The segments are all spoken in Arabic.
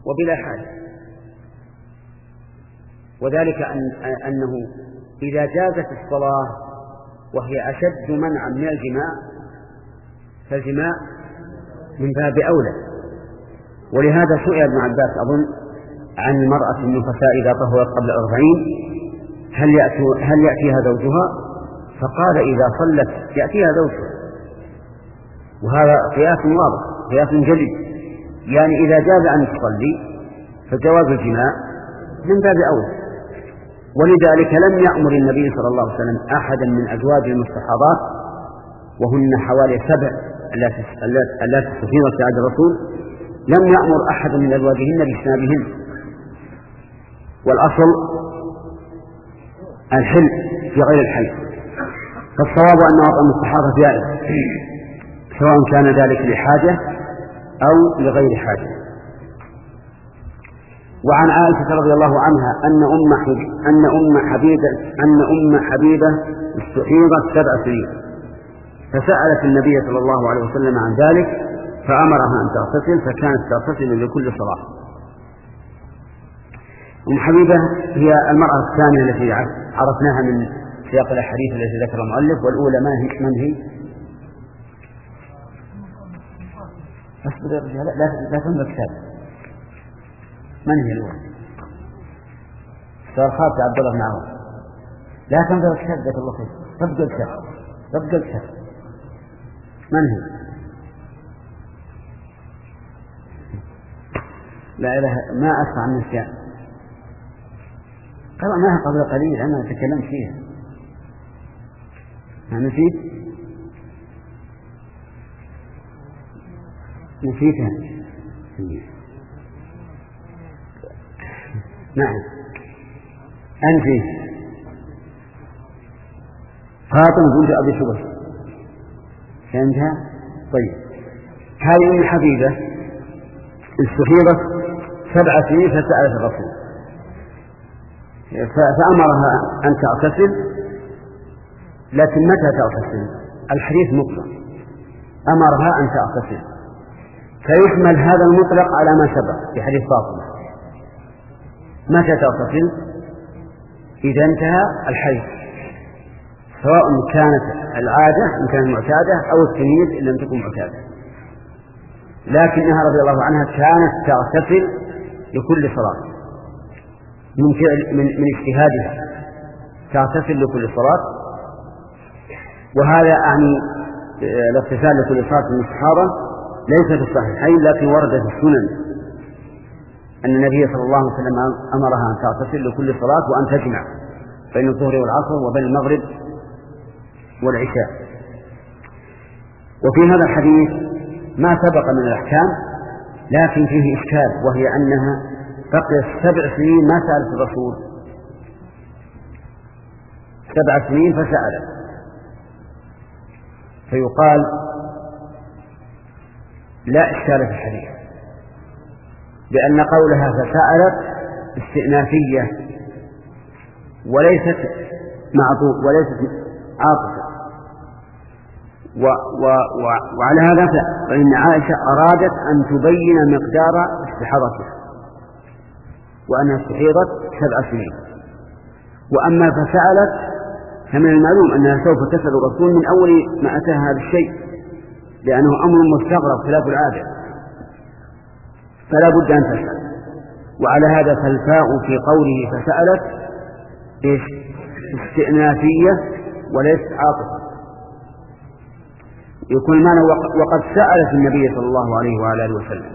وبلا حاجة، وذلك أنه إذا جازت الصلاة وهي أشد منعا من الجماع فالجماع من باب أولى. ولهذا سئل ابن عباس أظن عن المرأة النفساء إذا طهرت قبل 40 هل يأتيها زوجها؟ فقال إذا صلت يأتيها زوجها، وهذا قياس واضح قياس جلي، يعني إذا جاز أن تصلي فجواز الجماع من باب أولى. ولذلك لم يأمر النبي صلى الله عليه وسلم أحدا من أزواجه المستحاضات وهن حوالي 7 التي استفيضت في عهد الرسول، لم يأمر أحد من أزواجهن باجتنابهن، والأصل الحل في غير الحي. فالصواب أن وطأ المستحاضة جائز سواء كان ذلك لحاجة أو لغير حاجة. وعن عائشة رضي الله عنها أن أم حبيبة استحيضت 7 سنين، فسألت النبي صلى الله عليه وسلم عن ذلك فأمرها أن تغتسل، فكانت تغتسل لكل صلاة. أم حبيبة هي المرأة الثانية التي عرفناها من سياق الأحاديث التي ذكر المؤلف، والأولى من هي؟ لا تنظر كتاب. من هي الأولى؟ سؤال خاطئ عبد الله بن عوف. لا تنظر الكتاب جزاك الله خير. ربق الكتاب. من هي؟ لا إله ما أسمع من النسيان. قرأناها قبل قليل أنا تكلمت فيها. ما نسيتها. نعم أنت فاطمة بنت أبي شبش فهمتها؟ طيب هذه أم حبيبة استحيضت 7 سنين فسألت الرسول فأمرها أن تغتسل، لكن متى تغتسل؟ الحديث مطلق، أمرها أن تغتسل، فيحمل هذا المطلق على ما سبق في حديث فاطمة. متى تغتسل؟ إذا انتهى الحيض، سواء كانت العادة إن كانت معتادة أو التمييز إن لم تكن معتادة. لكنها رضي الله عنها كانت تغتسل لكل صلاة من اجتهادها، تغتسل لكل صلاة. وهذا يعني الاغتسال لكل صلاة من الاستحاضة ليس في الصحيحين، لكن ورد في السنن أن النبي صلى الله عليه وسلم أمرها أن تغتسل لكل صلاة وأن تجمع بين الظهر والعصر وبين المغرب والعشاء. وفي هذا الحديث ما سبق من الأحكام، لكن فيه إشكال، وهي أنها بقيت 7 سنين ما سألت الرسول، 7 سنين فسألت، فيقال لا إشكال في الحديث، لأن قولها فسألت استئنافية وليست عاطفة. وعلى هذا فإن عائشة أرادت أن تبين مقدار استحاضتها وأنها استحيضت 7 سنين. وأما فسألت فمن المعلوم أنها سوف تسأل الرسول من أول ما أتاها هذا الشيء، لأنه أمر مستغرب خلاف العادة، فلا بد أن تسأل. وعلى هذا فالفاء في قوله فسألت استئنافية وليست عاطفة، يكون المعنى وقد سألت النبي صلى الله عليه وعلى آله وسلم.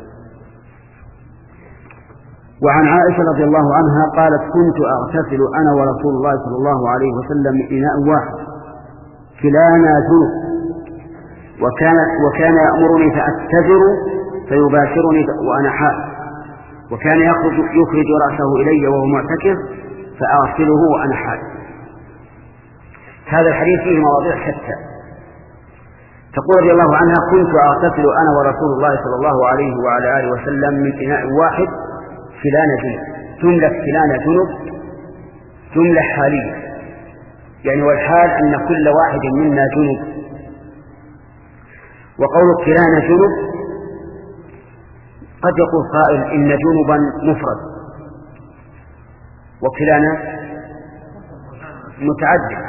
وعن عائشة رضي الله عنها قالت كنت أغتسل أنا ورسول الله صلى الله عليه وسلم من إناء واحد كلانا جنب، وكان يأمرني فأتذر فيباشرني وأنا حائض، وكان يخرج رأسه إلي وهو معتكف فأغسله وأنا حائض. هذا الحديث فيه مواضيع شتى. تقول رضي الله عنها كنت أغتسل أنا ورسول الله صلى الله عليه وعلى آله وسلم من إناء واحد كلانا جنب. جملة كلانا جنب جملة حالية، يعني والحال أن كل واحد منا جنب. وقول كلانا جنب قد يقول قائل إن جنبا مفرد وكلانا متعدد،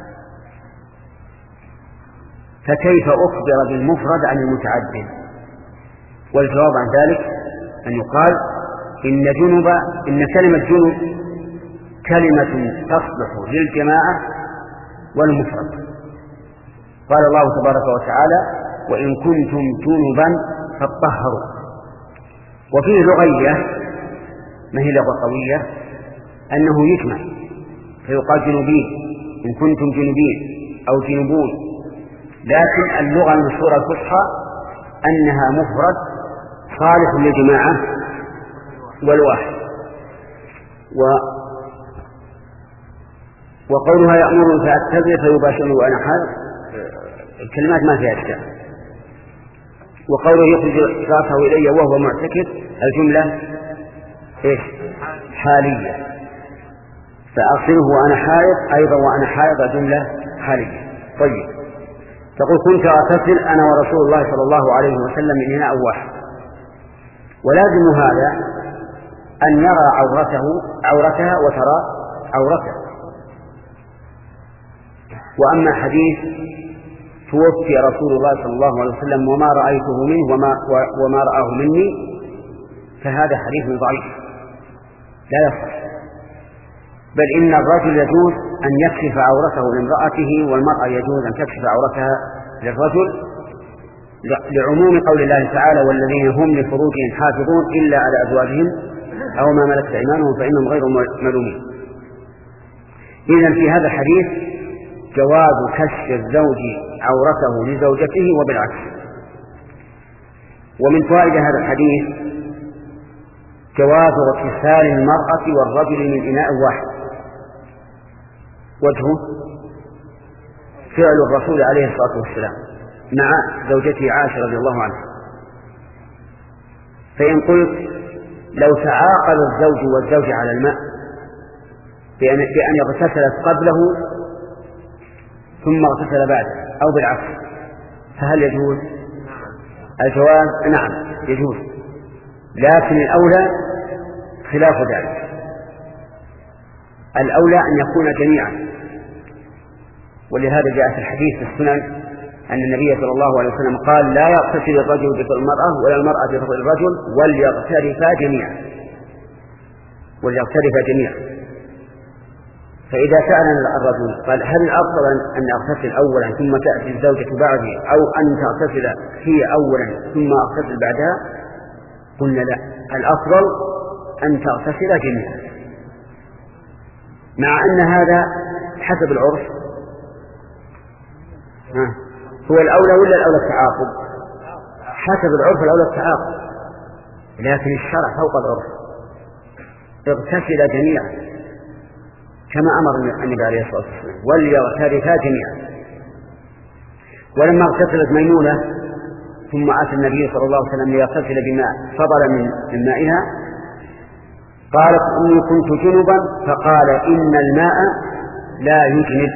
فكيف أخبر بالمفرد عن المتعدد؟ والجواب عن ذلك أن يقال إن كلمة جنب كلمة تصلح للجماعة والمفرد. قال الله تبارك وتعالى: وإن كنتم جنبا فاطهروا. وفيه لغية ما هي لغة قوية أنه يجمع فيقال جنوبين إن كنتم جنوبين أو جنوبون، لكن اللغة المشهورة الفصحى أنها مفرد صالح للجماعة والواحد. وقولها يأمر فأتبع فيباشره وأنا حائض، الكلمات ما فيها إشكال. وقوله يخرج رأسه إلي وهو معتكف، الجملة إيش؟ حالية. فأغسله وأنا حائض أيضا وأنا حائض جملة حالية. طيب، تقول كنت أغتسل أنا ورسول الله صلى الله عليه وسلم من إناء واحد، ولازم هذا أن يرى عورتها وترى عورته. وأما حديث توفي رسول الله صلى الله عليه وسلم وما رأيته منه وما رآه مني، فهذا حديث ضعيف لا يصح، بل إن الرجل يجوز أن يكشف عورته لامرأته، والمرأة يجوز أن تكشف عورتها للرجل، لعموم قول الله تعالى: والذين هم لفروجهم حافظون إلا على أزواجهم أو ما ملكت أيمانهم فإنهم غير ملومين. إذن في هذا الحديث جواز كشف الزوج عورته لزوجته وبالعكس. ومن فوائد هذا الحديث جواز اغتسال المرأة والرجل من إناء واحد. وجهه فعل الرسول عليه الصلاة والسلام مع زوجته عائشة رضي الله عنها. فإن قلت لو تعاقد الزوج والزوج على الماء بأن يغتسلت قبله ثم اغتسل بعده أو بالعكس، فهل يجوز؟ الجواز نعم يجوز، لكن الأولى خلاف ذلك. الأولى أن يكون جميعا، ولهذا جاء في الحديث في السنن أن النبي صلى الله عليه وسلم قال: لا يغتسل الرجل بطول المرأة ولا المرأة بطول الرجل وليغترفا جميعا. فإذا سأل الرجل قال: هل الأفضل أن أغتسل أولا ثم تأتي الزوجة بعدي، أو أن تغتسل هي أولا ثم أغتسل بعدها؟ قلنا لا، الأفضل أن تغتسل جميعا، مع أن هذا حسب العرف هو الأولى ولا الأولى التعاقب؟ حسب العرف الأولى التعاقب، لكن الشرع فوق العرف، اغتسل جميعا كما أمر النبي عليه الصلاة والسلام: وليغترفا جميعا. ولما اغتسلت ميمونة ثم أتى النبي صلى الله عليه وسلم ليغتسل بماء فضل من مائها، قالت: إني كنت جنبا، فقال: إن الماء لا يجنب،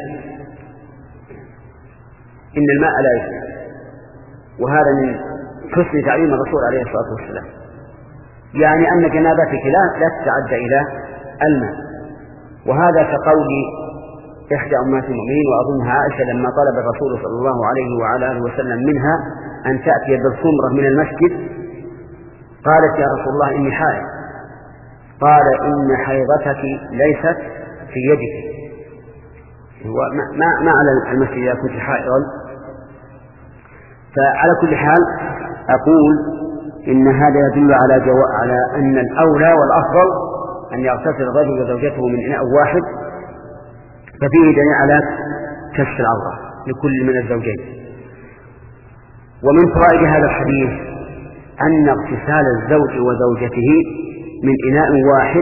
إن الماء لا يجنب. وهذا من حسن تعليم الرسول عليه الصلاة والسلام، يعني أن جنابتك لا تتعدى إلى الماء. وهذا كقول إحدى أمهات المؤمنين وأظنها عائشة لما طلب الرسول صلى الله عليه وعلى آله وسلم منها أن تأتي بالخمرة من المسجد، قالت: يا رسول الله إني حائض. قال: إن حيضتك ليست في يدك، ما على المسجد إذا كنت حائضا. فعلى كل حال أقول إن هذا يدل على أن الأولى والأفضل أن يغتسل الرجل وزوجته من إناء واحد، ففيه دليل على كشف العورة لكل من الزوجين. ومن فوائد هذا الحديث أن اغتسال الزوج وزوجته من إناء واحد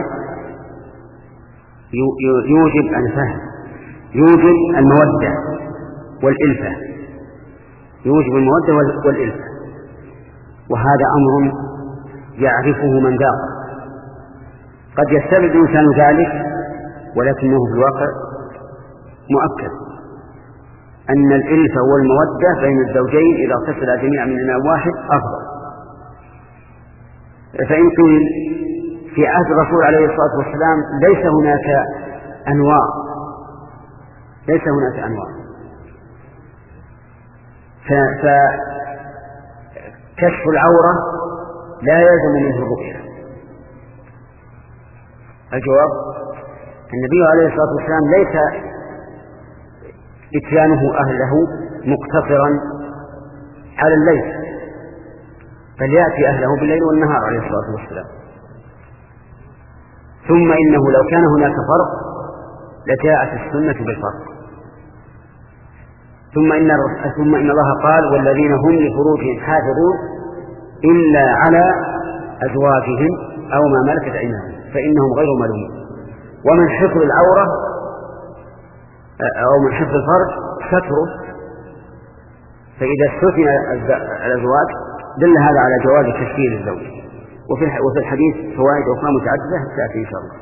يوجب الفهم، يوجب المودة والإلفة، يوجب المودة والإلفة، وهذا أمر يعرفه من ذاق. قد يستبعد الإنسان ذلك، ولكنه في الواقع مؤكد أن الإلفة والمودة بين الزوجين إذا اغتسلا جميعا من إناء واحد أفضل. فإن قيل في عهد الرسول عليه الصلاة والسلام ليس هناك أنواع، فكشف العورة لا يلزم منه الرؤية. الجواب: النبي عليه الصلاة والسلام ليس إتيانه أهله مقتصرا على الليل، بل يأتي أهله بالليل والنهار عليه الصلاة والسلام. ثم إنه لو كان هناك فرق لجاءت السنة بالفرق. ثم إن الله قال: والذين هم لفروجهم حافظون إلا على أزواجهم أو ما ملكت أيمانهم فإنهم غير ملومين. ومن حفظ العورة أو من حفظ الفرج ستره، فإذا استثنى الأزواج دل هذا على جواز تشكيل الزوج. وفي الحديث فوائد أخرى متعددة تأتي إن شاء الله.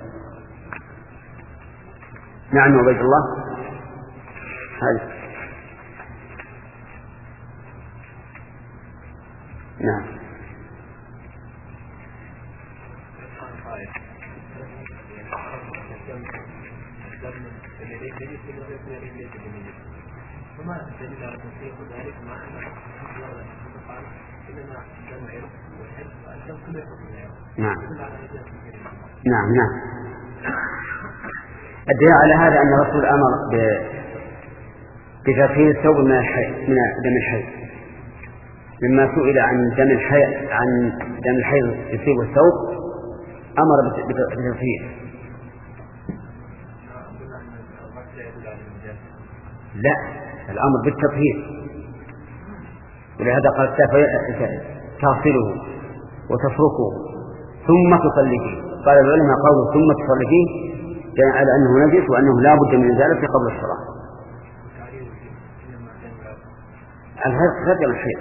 نعم عبيد الله. هذا نعم. وما الدليل على تصديق ذلك مع أن قال إنما الدم عرق والعرق والدم كله يخرج من العرق. نعم. الدليل على هذا أن الرسول أمر بتطهير الثوب من دم الحيض، لما سئل عن دم الحيض يصيب الثوب أمر بتطهيره. لا، الأمر بالتطهير، ولهذا قال تغسله وتفركه ثم تصلي فيه. قال العلماء قالوا ثم تصلي فيه يعني على أنه نجس وأنه لا بد من ذلك قبل الصلاة. العرق غير دم الحيض،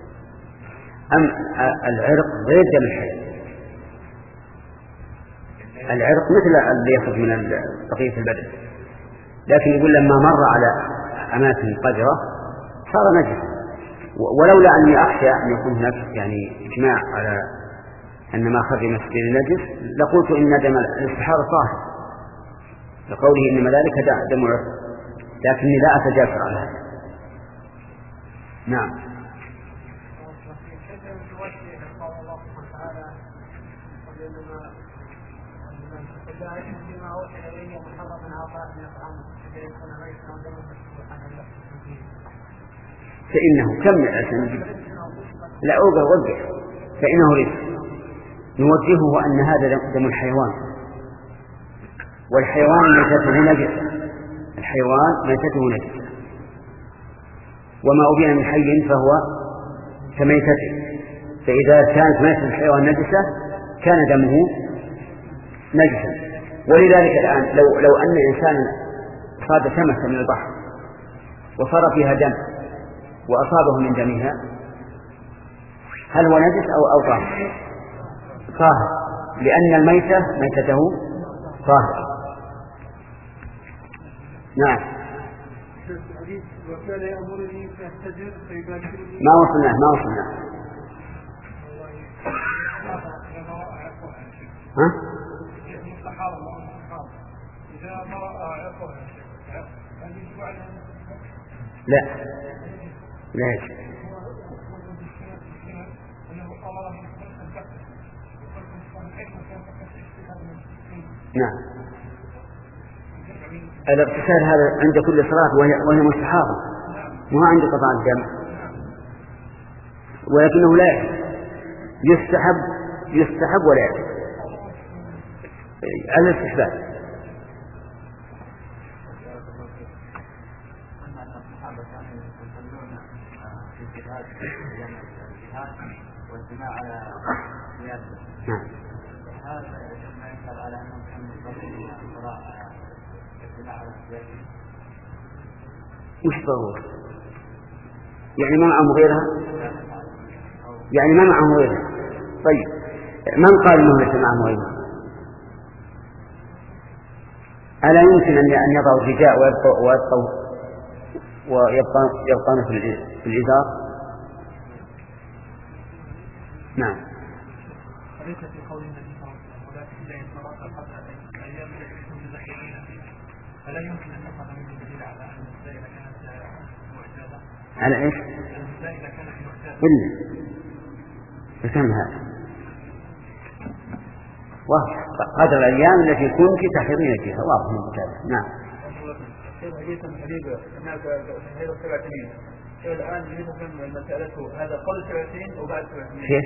العرق غير دم الحيض. العرق مثل اللي يخرج من بقية البدن، لكن يقول لما مر على أماكن قذرة صار نجسا. ولولا أني أخشى أن يكون هناك يعني إجماع على أن ما خرج من السبيل نجس لقلت إن دم الاستحاضة طاهر، لقوله إنما ذلك دم عرق، لكني لا أتجاسر على هذا. نعم. فإنه كمل عشان لا وقف فإنه رزق نوجهه أن هذا دم الحيوان، والحيوان ميتته نجسة، وما أبين من حي فهو كميتته، فإذا كانت ميتة الحيوان نجسة كان دمه نجسا. ولذلك الآن لو أن إنسانا صاد سمكة من البحر وصار فيها دم وأصابه من دمها هل هو نجس أو طاهر؟ طاهر، لأن الميتة ميتته طاهر. نعم. ما وصلنا ها؟ لا نعم. الاغتسال هذا عند كل صلاة وهي مستحاضة، وما عند قطع الدم، ولكنه لا يستحب ولا يجب على الاستحباب. مش ضروري، يعني ما معه غيرها، طيب من قال انه ليس معه غيرها؟ ألا يمكن أن يضع الرداء ويبقون في الإزار؟ نعم. وليس في قول النبي صلى الله عليه وسلم ولكن إذا انصرف قبل الأيام التي كنت ذكرين فيها فلا يمكن أن يقع من الدليل على أن النساء إذا كانت معتادة على إيش؟ النساء إذا كانت معتادة إلا فكم هذا قدر الأيام التي كنت تحرمين فيها واضح من الكتاب. نعم. حديثا حبيبة هناك هذا 7 سنين الآن يمكن مسألته هذا قبل 7 سنين وبعد 7 سنين كيف؟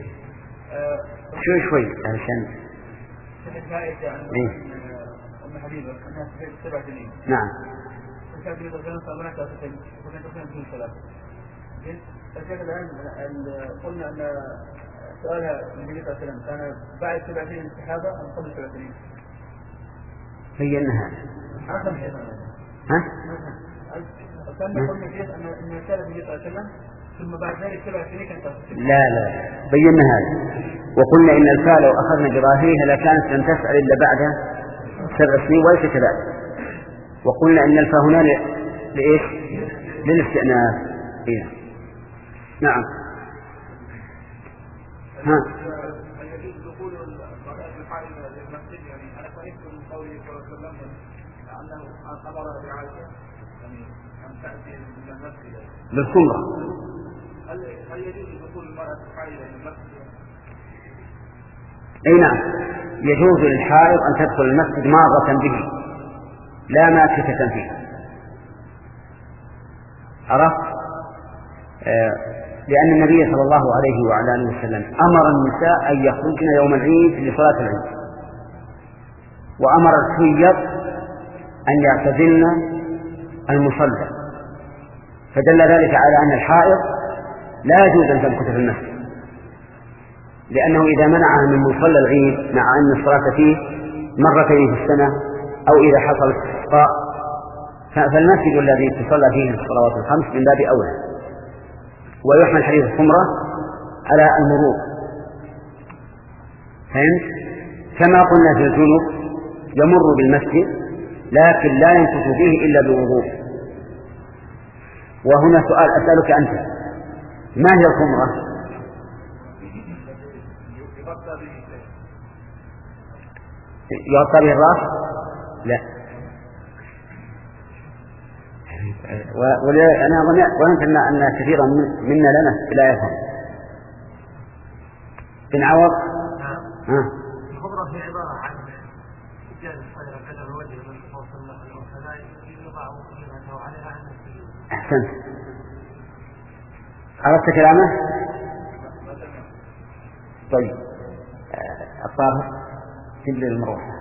شوي علشان الفائدة عن أم حبيبة أنها 7 سنين. نعم. الفائدة إذا كانت هناك وكانت في 3 فكيف الآن قلنا أن سؤالها النبي صلى الله عليه وسلم كان بعد 7 سنين الصحابة أم قبل 7 سنين؟ بينها. ها؟ كان قلنا كيف أن كان النبي صلى الله عليه وسلم ثم بعد ذلك 7 سنين كانت. لا بينا هذا وقلنا إن الفاء لو أخذنا بظاهرها لكانت لم تسأل إلا بعد 7 سنين وليس كذلك. وقلنا إن الفاء هنا لإيش؟ للاستئناف. إيه. نعم. ها. يجوز دخول المرأة الحائض للمسجد يعني أنا فهمت من قوله صلى الله عليه وسلم أنه أمر بعائشة يعني أن تأتي إلى المسجد بالخمرة. هل يجوز دخول المرأة الحائض إلى المسجد؟ أي نعم يجوز للحائض أن تدخل المسجد مارة به لا ماكثة فيه. عرفت؟ لأن النبي صلى الله عليه وعلى آله وسلم أمر النساء أن يخرجن يوم العيد لصلاة العيد وأمر الحيض أن يعتزلن المصلى فدل ذلك على أن الحائض لا يجوز أن تمكث في المسجد لأنه إذا منعها من مصلى العيد مع أن الصلاة فيه مرتين في السنة أو إذا حصل استسقاء فالمسجد الذي تصلى فيه الصلوات الخمس من باب أولى. ويحمل حديث الخمرة على المرور. فهمت؟ كما قلنا في الجنوب يمر بالمسجد لكن لا ينفث فيه إلا بوضوء. وهنا سؤال أسألك أنت ما هي الخمرة؟ يغطى به الرأس؟ لا. وأنا ظننت أن كثيرا منا لا يفهم. بن عوض. الخمرة هي عبارة عن إتيان الصغيرة كذا الوجه من صلى الله عليه وسلم يضع خمرته عليها عن السجود. أحسنت. عرفت كلامه؟ طيب الطاهر تبدأ المروحة.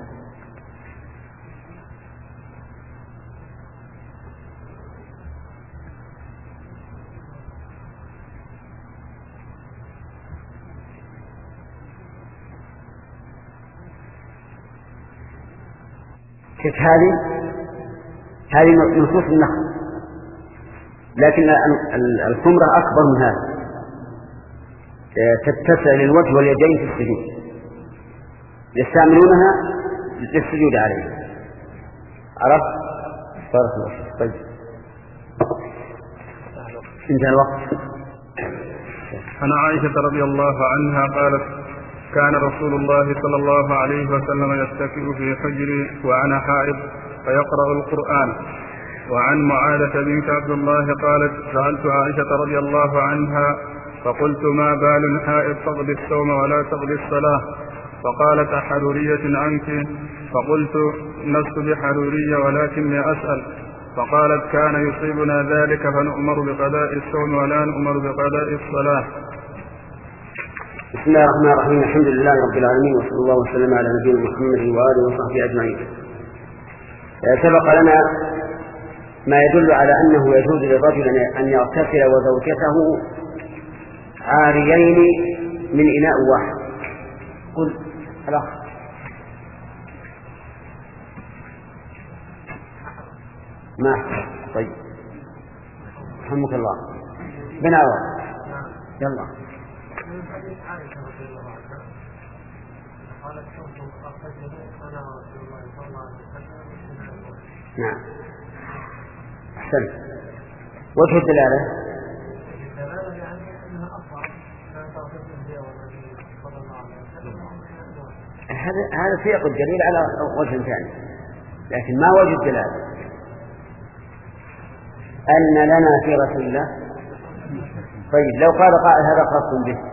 كيف هذه نصوص النخل لكن الخمرة أكبر من هذا تتسع للوجه واليدين في السجود يستعملونها للسجود عليه. عرفت؟ بارك الله. طيب انتهى الوقت. عن عائشة رضي الله عنها قالت كان رسول الله صلى الله عليه وسلم يتكئ في حجري وأنا حائض فيقرأ القرآن. وعن معاذة بنت عبد الله قالت سألت عائشة رضي الله عنها فقلت ما بال حائض تقضي الصوم ولا تقضي الصلاة فقالت أحرورية أنت؟ فقلت لست بحرورية ولكني أسأل. فقالت كان يصيبنا ذلك فنؤمر بقضاء الصوم ولا نؤمر بقضاء الصلاة. بسم الله الرحمن الرحيم. الحمد لله رب العالمين وصلى الله وسلم على نبينا محمد وآله وصحبه أجمعين. سبق لنا ما يدل على أنه يجوز للرجل أن يغتسل وزوجته عاريين من إناء واحد. قل الأخ. ما طيب رحمك الله. بن عوض يلا. نعم أحسن. وجه الدلالة هذا سياق الدليل على وجه ثاني، لكن ما وجه الدلالة أن لنا في رسول الله. طيب لو قال قائل هذا خاص به،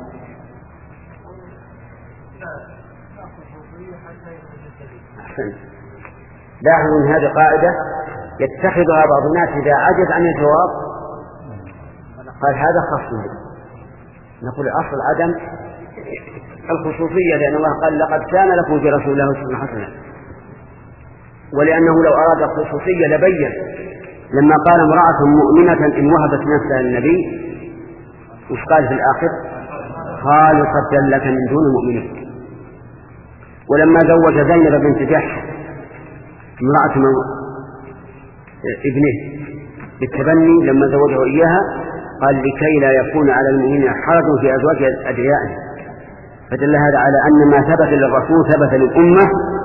أحسن. لاحظوا أن هذه قاعدة يتخذها بعض الناس إذا عجز عن الجواب قال هذا خاص به. نقول أصل عدم الخصوصية، لأن الله قال لقد كان لكم في رسول الله أسوة حسنة، ولأنه لو أراد الخصوصية لبين لما قال امرأة مؤمنة إن وهبت نفسها للنبي وش قال في الآخر؟ خالصة لك من دون المؤمنين. ولما زوج زينب بنت جحش امرأة ابنه بالتبني لما زوجه إياها قال لكي لا يكون على المؤمنين حرج في أزواج أدعيائهم، فدل هذا على أن ما ثبت للرسول ثبت للأمة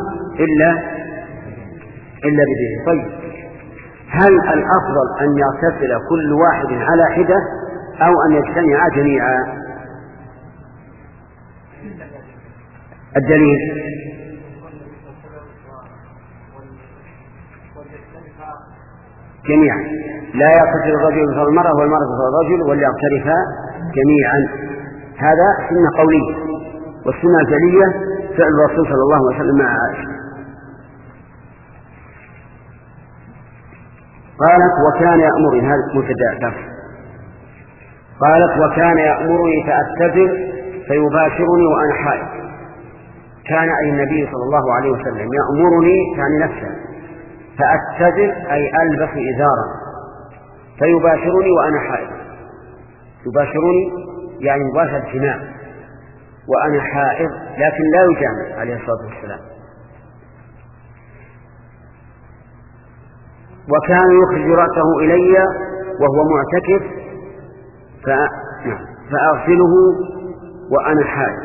إلا بديه. طيب هل الأفضل أن يغتسل كل واحد على حدة أو أن يجتمع جميعا؟ الدليل جميعا، لا يغتسل الرجل مثل المرأة والمرأة مثل الرجل وليغترفا جميعا. هذا سنة قولية، والسنة الفعلية فعل الرسول صلى الله عليه وسلم مع عائشة. قالت وكان يأمرني، هذا مبتدأ، قالت وكان يأمرني فأتبر فيباشرني وأنا حائض. كان أي النبي صلى الله عليه وسلم يأمرني يعني نفسه، فأتبر أي ألبس إزارا، فيباشرني وأنا حائض. يباشرني يعني مباشرة جماع وأنا حائض، لكن لا يجامع عليه الصلاة والسلام. وكان يخرج رأسه إلي وهو معتكف فأغسله وأنا حائض.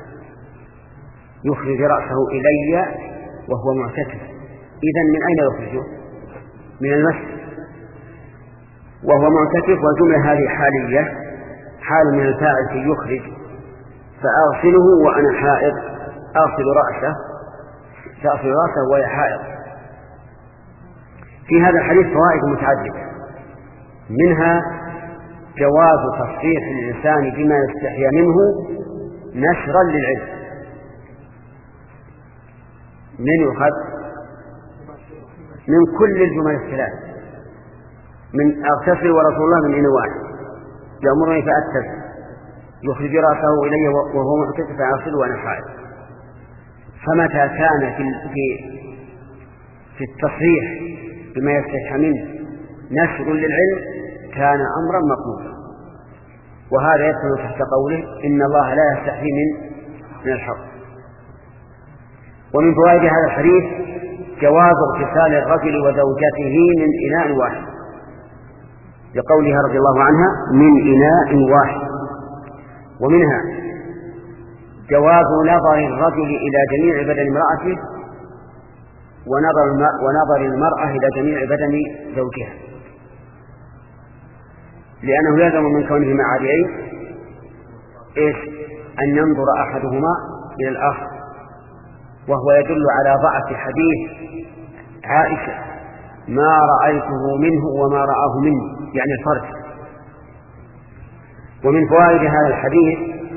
يخرج رأسه إلي وهو معتكف، إذن من أين يخرجه؟ من المسجد وهو معتكف، والجملة هذه حالية، حال من الفاعل في يخرج. فأغسله وأنا حائض، أغسل رأسه، تغسل رأسه وهي حائض. في هذا الحديث فوائد متعددة، منها جواز تصحيح الإنسان بما يستحيا منه نشرا للعلم. من يؤخذ من كل الجمل الثلاث، من أغتسل ورسول الله من إن واحد، يأمرني فأتسل، يخرج رأسه إلي وهو معتكف فأغسل وأنا حائض. فمتى كان في التصحيح بما يستحيا منه نشر للعلم كان أمرا مقبولا، وهذا يدخل تحت قوله إن الله لا يستحي من الحق. ومن فوائد هذا الحديث جواز اغتسال الرجل وزوجته من إناء واحد، لقولها رضي الله عنها من إناء واحد. ومنها جواز نظر الرجل إلى جميع بدن امرأته ونظر المرأة إلى جميع بدن زوجها، لأنه يلزم من كونهما عاريين أن ينظر أحدهما إلى الآخر، وهو يدل على ضعف حديث عائشة ما رأيته منه وما رآه مني، يعني الفرج. ومن فوائد هذا الحديث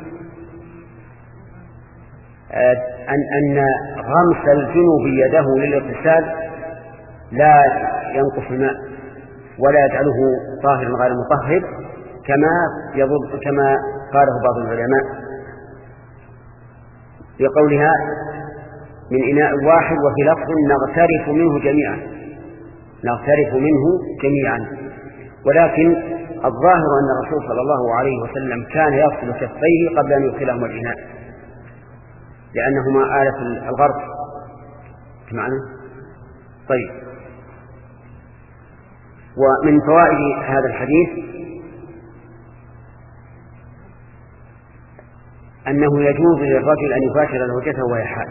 أن غمس الجنوب يده للاغتسال لا ينقص الماء ولا يجعله طاهرا غير مطهر كما قاله بعض العلماء بقولها من إناء واحد، وفي لفظ نغترف منه جميعا. ولكن الظاهر أن الرسول صلى الله عليه وسلم كان يغسل كفيه قبل أن يدخلهما الإناء، لأنهما آلة الغرب معنا. طيب، ومن فوائد هذا الحديث أنه يجوز للرجل أن يباشر زوجته وهي حائض،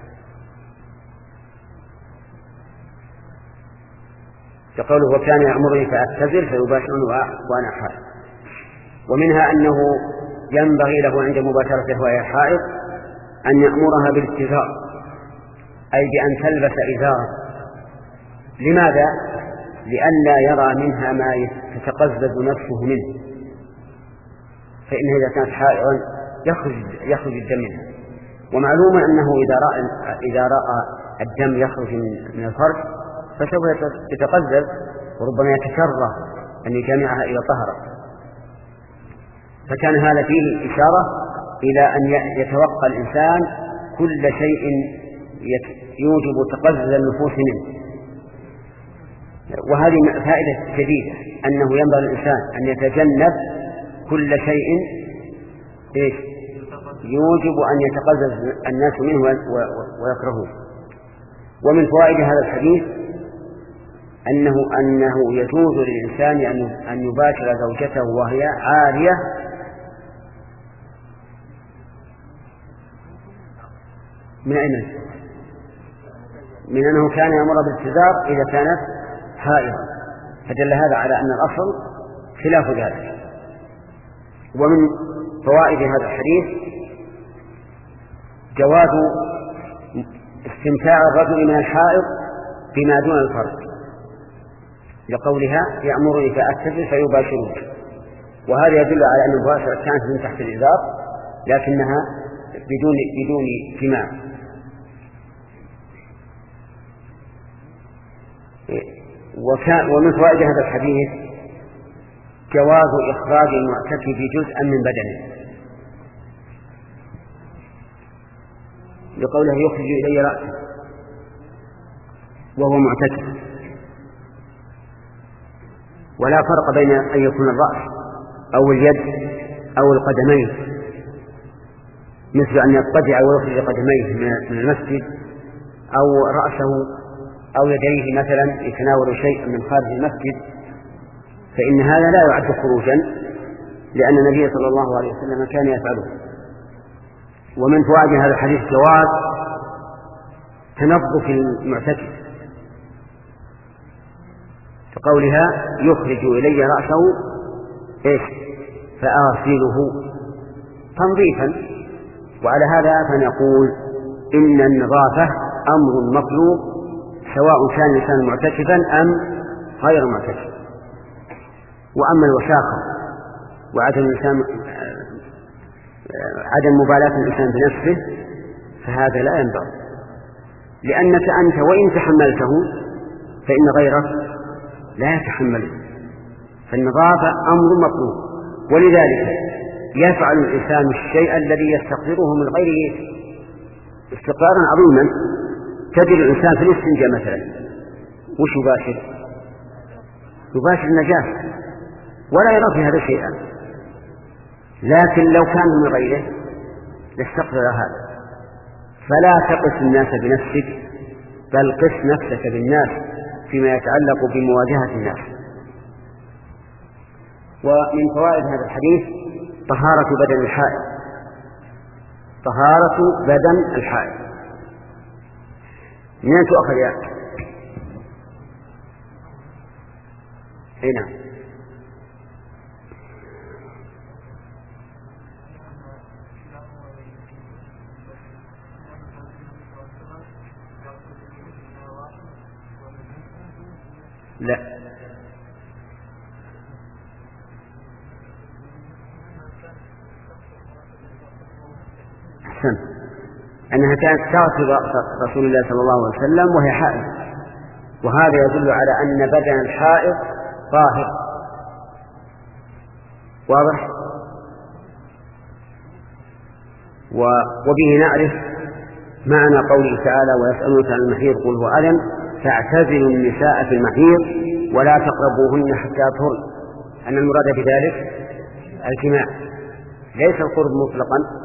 كقوله وكان يأمرني فأعتذر فيباشرني وأنا حائض. ومنها أنه ينبغي له عند مباشرته وهي حائض أن يأمرها بالاتزار أي بأن تلبس إزارا. لماذا؟ لئلا يرى منها ما تتقزز نفسه منه، فإنه إذا كانت حائضا يخرج الدم منها. ومعلوم أنه إذا رأى الدم يخرج من الفرج فسوف يتقزز وربما يتكره أن يجامعها إلى طهرة. فكان هذا فيه إشارة إلى أن يتوقع الإنسان كل شيء يوجب تقزز النفوس منه. وهذه فائدة جديدة، أنه ينبغي الإنسان أن يتجنب كل شيء يوجب أن يتقزز الناس منه ويكرهوه. ومن فوائد هذا الحديث أنه يجوز للإنسان أن يباشر زوجته وهي عارية من أين؟ من أنه كان يأمر بالابتذار إذا كانت حائضا، فدل هذا على أن الأصل خلاف ذلك. ومن فوائد هذا الحديث جواز استمتاع الرجل من الحائض بما دون الفرج، لقولها يأمرني فأتزل فيباشرون، وهذا يدل على أن المباشرة كانت من تحت الإزار لكنها بدون جماع. ومن فوائد هذا الحديث جواز إخراج المعتكف جزءا من بدنه، لقوله يخرج إلي رأسه وهو معتكف. ولا فرق بين أن يكون الرأس أو اليد أو القدمين، مثل أن يضطجع ويخرج قدميه من المسجد أو رأسه أو يديه مثلا يتناول شيء من خارج المسجد، فإن هذا لا يعد خروجا، لأن النبي صلى الله عليه وسلم كان يفعله. ومن فوائد هذا الحديث جواز تنظف المعتكف، فقولها يخرج إلي رأسه فأغسله تنظيفا. وعلى هذا فنقول إن النظافة أمر مطلوب سواء كان الإنسان معتكفا أم غير معتكف. وأما الوساخة وعدم مبالاة الإنسان بنفسه فهذا لا ينبغي، لأنك أنت وإن تحملته فإن غيرك لا يتحمله. فالنظافة أمر مطلوب، ولذلك يفعل الإنسان الشيء الذي يستقدره من غيره استقرارا عظيما. تجد الإنسان في الاستنجاء مثلا وش يباشر النجاسة ولا يرى في هذا شيئا، لكن لو كان من غيره لاستقدر هذا. فلا تقس الناس بنفسك، بل قس نفسك بالناس فيما يتعلق بمواجهة الناس. ومن فوائد هذا الحديث طهارة بدن الحائض، طهارة بدن الحائض. من أين تؤخذ يا هنا؟ لا، أحسن، أنها كانت تغسل رسول الله صلى الله عليه وسلم وهي حائض، وهذا يدل على أن بدن الحائض طاهر. واضح؟ وبه نعرف معنى قوله تعالى ويسألونك عن المحيض قل هو أذى فاعتزلوا النساء في المحيض ولا تقربوهن حتى يطهرن، أن المراد بذلك الجماع ليس القرب مطلقا.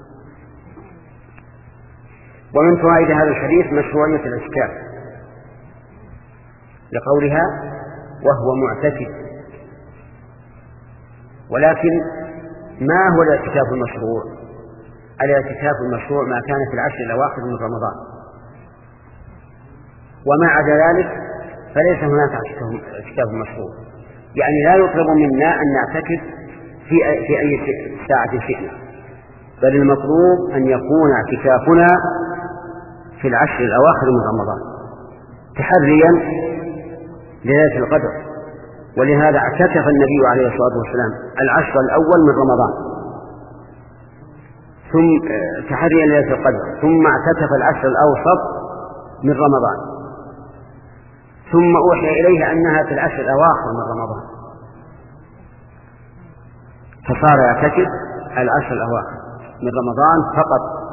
ومن فوائد هذا الحديث مشروعية الاعتكاف، لقولها وهو معتكف. ولكن ما هو الاعتكاف المشروع؟ الاعتكاف المشروع ما كان في العشر الأواخر من رمضان، وما عدا ذلك فليس هناك اعتكاف مشروع. يعني لا يطلب منا أن نعتكف في أي ساعة شئنا، بل المطلوب أن يكون اعتكافنا في العشر الأواخر من رمضان تحريا لليلة القدر. ولهذا اعتكف النبي عليه الصلاة والسلام العشر الأول من رمضان ثم تحريا ليلة القدر، ثم اعتكف العشر الأوسط من رمضان، ثم أوحي إليه أنها في العشر الأواخر من رمضان، فصار يعتكف العشر الأواخر من رمضان فقط.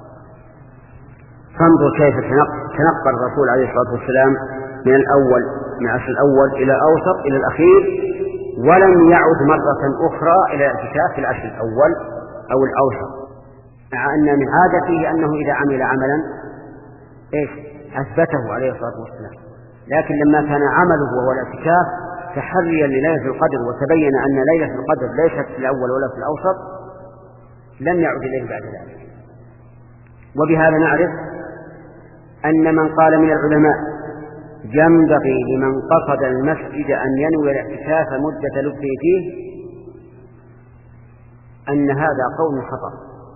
فانظر كيف تنقل الرسول عليه الصلاة والسلام من الأول، من العشر الأول إلى الأوسط إلى الأخير، ولم يعد مرة أخرى إلى الاعتكاف في العشر الأول أو الأوسط، مع أن من عادته أنه إذا عمل عملا أثبته عليه الصلاة والسلام. لكن لما كان عمله وهو الاعتكاف تحريا لليلة القدر وتبين أن ليلة القدر ليست في الأول ولا في الأوسط لم يعد إليه بعد ذلك. وبهذا نعرف أن من قال من العلماء ينبغي لمن قصد المسجد أن ينوي الاعتكاف مدة لبثه فيه أن هذا قول خطأ،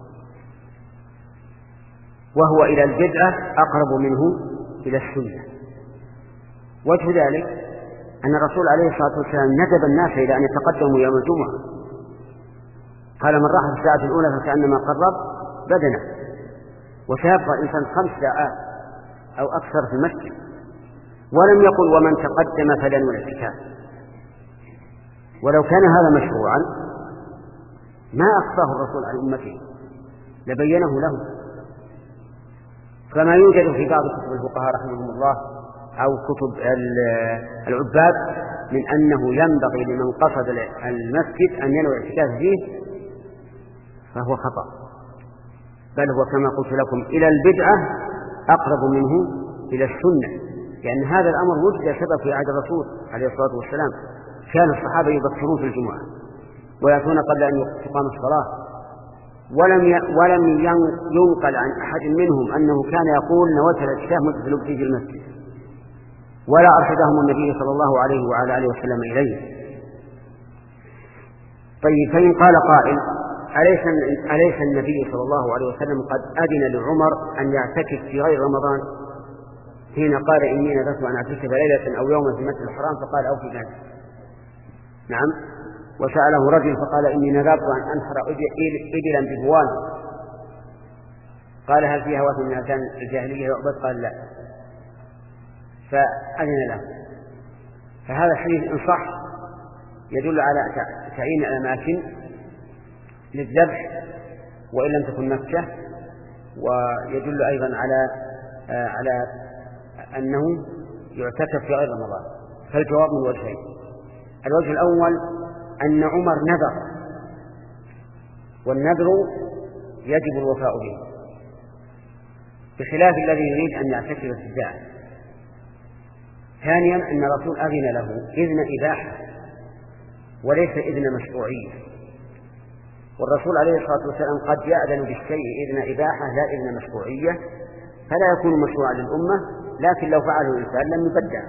وهو إلى البدعة أقرب منه إلى السنة. وجه ذلك أن الرسول عليه الصلاة والسلام ندب الناس إلى أن يتقدموا يوم الجمعة، قال من راح في الساعة الأولى فكأنما قرب بدنه، وسيبقى الإنسان 5 ساعات أو أكثر في المسجد، ولم يقل ومن تقدم فلن الاعتكاف. ولو كان هذا مشروعا ما أخفاه الرسول عن أمته لبينه له، كما يوجد في بعض كتب الفقهاء رحمهم الله أو كتب العباد من أنه ينبغي لمن قصد المسجد أن ينوي الاعتكاف فيه، فهو خطأ، بل هو كما قلت لكم إلى البدعة أقرب منه إلى السنة، لأن هذا الأمر وجد سبب في عهد الرسول عليه الصلاة والسلام. كان الصحابة يبكرون في الجمعة ويأتون قبل أن تقام الصلاة، ولم ينقل عن أحد منهم أنه كان يقول نويت الاعتكاف مدة لبثي في المسجد، ولا أرشدهم النبي صلى الله عليه وعلى آله وسلم إليه. طيب، فإن قال قائل أليس النبي صلى الله عليه وسلم قد أذن لعمر أن يعتكف في غير رمضان حين قال إني نذرت أن أعتكف ليلة أو يوما في المسجد الحرام فقال أو في ذلك؟ نعم. وسأله رجل فقال إني نذرت أن أنحر إبلا ببوان، قال هل فيها وثن من أذان الجاهلية يعبد؟ قال لا، فأذن له. فهذا الحديث إن صح يدل على تعيين الأماكن للذبح وإن لم تكن مكة، ويدل أيضا على أنه يعتكف في غير رمضان. فالجواب من وجهين: الوجه الأول أن عمر نذر، والنذر يجب الوفاء به، بخلاف الذي يريد أن يعتكف ابتداء. ثانيا أن الرسول أذن له إذن إباحة وليس إذن مشروعية، والرسول عليه الصلاة والسلام قد يأذن بالشيء إذن إباحة لا إذن مشروعية، فلا يكون مشروعا للأمة، لكن لو فعله الإنسان لم يبدع.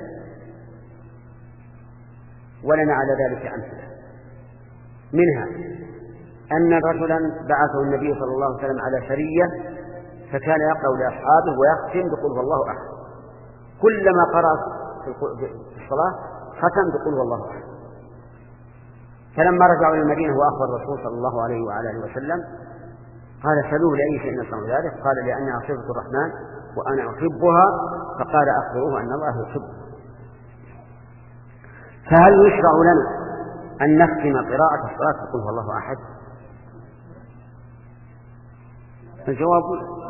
ولنا على ذلك أمثلة، منها أن رجلا بعثه النبي صلى الله عليه وسلم على سرية فكان يقرأ لأصحابه ويختم بقل هو الله أحد، كلما قرأ في الصلاة ختم بقل هو الله أحد. فلما رجعوا إلى المدينة وأخبر الرسول صلى الله عليه وعلى آله وسلم قال سألوه لأي شيء نصنع ذلك؟ قال لأنها صفة الرحمن وأنا أحبها، فقال أخبروه أن الله يحبه. فهل يشرع لنا أن نختم قراءة الصلاة بقل هو الله أحد؟ الجواب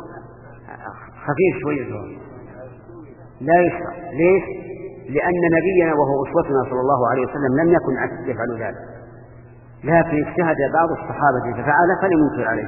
خفيف شوية. لا يشرع. ليش؟ لأن نبينا وهو أسوتنا صلى الله عليه وسلم لم يكن يفعل ذلك، لكن اجتهد بعض الصحابة ففعل فلم ينكر عليه.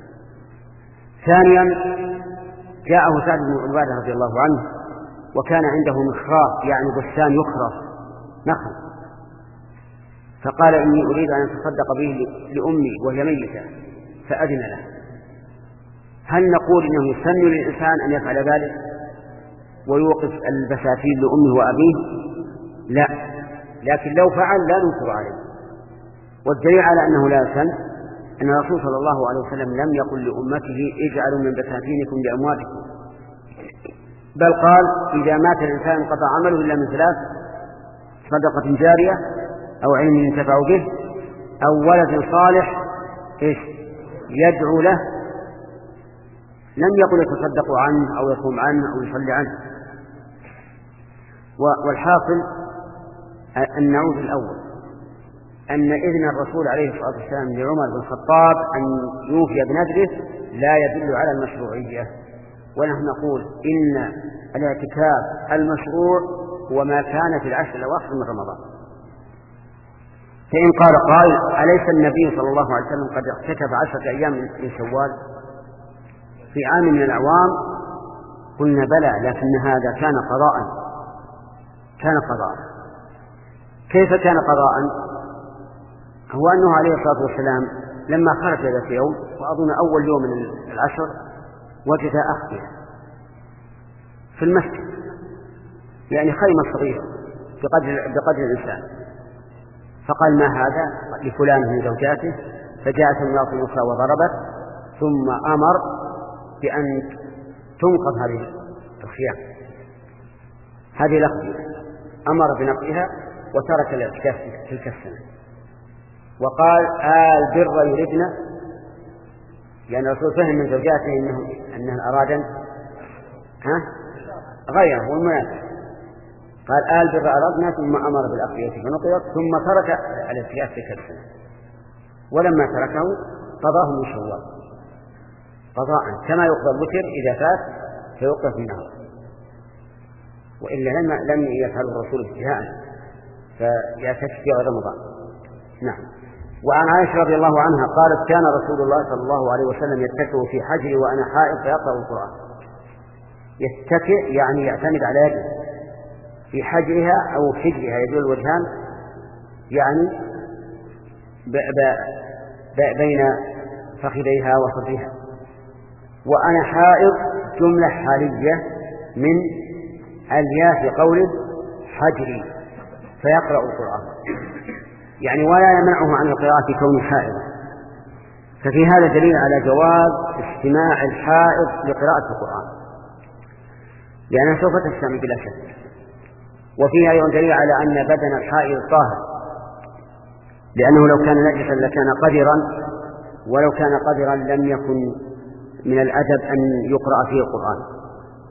ثانيا جاءه سعد بن عبادة رضي الله عنه وكان عنده مخراف، يعني بستان يخرف نخل، فقال إني أريد أن أتصدق به لأمي وهي ميتة، فأذن له. هل نقول إنه يسن للإنسان أن يفعل ذلك ويوقف البساتين لأمه وأبيه؟ لا، لكن لو فعل لا ننكر عليه. والدليل على أنه لا يسن أن الرسول صلى الله عليه وسلم لم يقل لأمته اجعلوا من بساتينكم لأمواتكم، بل قال إذا مات الإنسان انقطع عمله إلا من ثلاث: صدقة جارية، أو علم ينتفع به، أو ولد صالح يدعو له. لم يقل يتصدق عنه أو يصوم عنه أو يصلي عنه. والحاصل النعود الأول أن إذن الرسول عليه الصلاة والسلام لعمر بن الخطاب أن يوفي بنذره لا يدل على المشروعية. ونحن نقول إن الاعتكاف المشروع هو ما كان في العشر الأواخر من رمضان. فإن قال قائل: أليس النبي صلى الله عليه وسلم قد اعتكف 10 أيام من شوال في عام من الأعوام؟ قلنا بلى، لكن هذا كان قضاء. كيف كان قضاء؟ هو أنه عليه الصلاة والسلام لما خرج ذات يوم، وأظن أول يوم من العشر، وجد أخبية في المسجد، يعني خيمة صغيرة بقدر الإنسان، فقال: ما هذا؟ لفلان من زوجاته. فجاءت امرأة أخرى وضربت، ثم أمر بأن تنقض هذه الخيام، هذه الأخبية، أمر بنقضها وترك الاعتكاف تلك السنة. وقال: البر يردنا، لأن الرسول فهم من زوجاته أنه أراد غيره والمناسب. قال: البر أردنا، ثم أمر بالأخبية فنقضت، ثم ترك الاعتكاف تلك السنة. ولما تركه قضاه من شوال قضاء، كما يقضى الوتر إذا فات فيوقف في النهار، وإلا لم يفعل الرسول ابتداء فيعتكف في رمضان. نعم. وعن عائشة رضي الله عنها قالت: كان رسول الله صلى الله عليه وسلم يتكئ في حجري وأنا حائض فيقرأ القرآن. يتكئ يعني يعتمد على يده في حجرها أو حجرها، يدل الوجهان، يعني بين فخذيها وصدرها. وأنا حائض جملة حالية من الياء في قوله حجري فيقرأ القرآن، يعني ولا يمنعه عن القراءة كون حائضا. ففي هذا دليل على جواز استماع الحائض لقراءة القرآن، لأنها سوف تستمع بلا شك. وفيها أيضا دليل على أن بدن الحائض طاهر، لأنه لو كان نجسا لكان قذرا، ولو كان قذرا لم يكن من الأدب أن يقرأ فيه القرآن.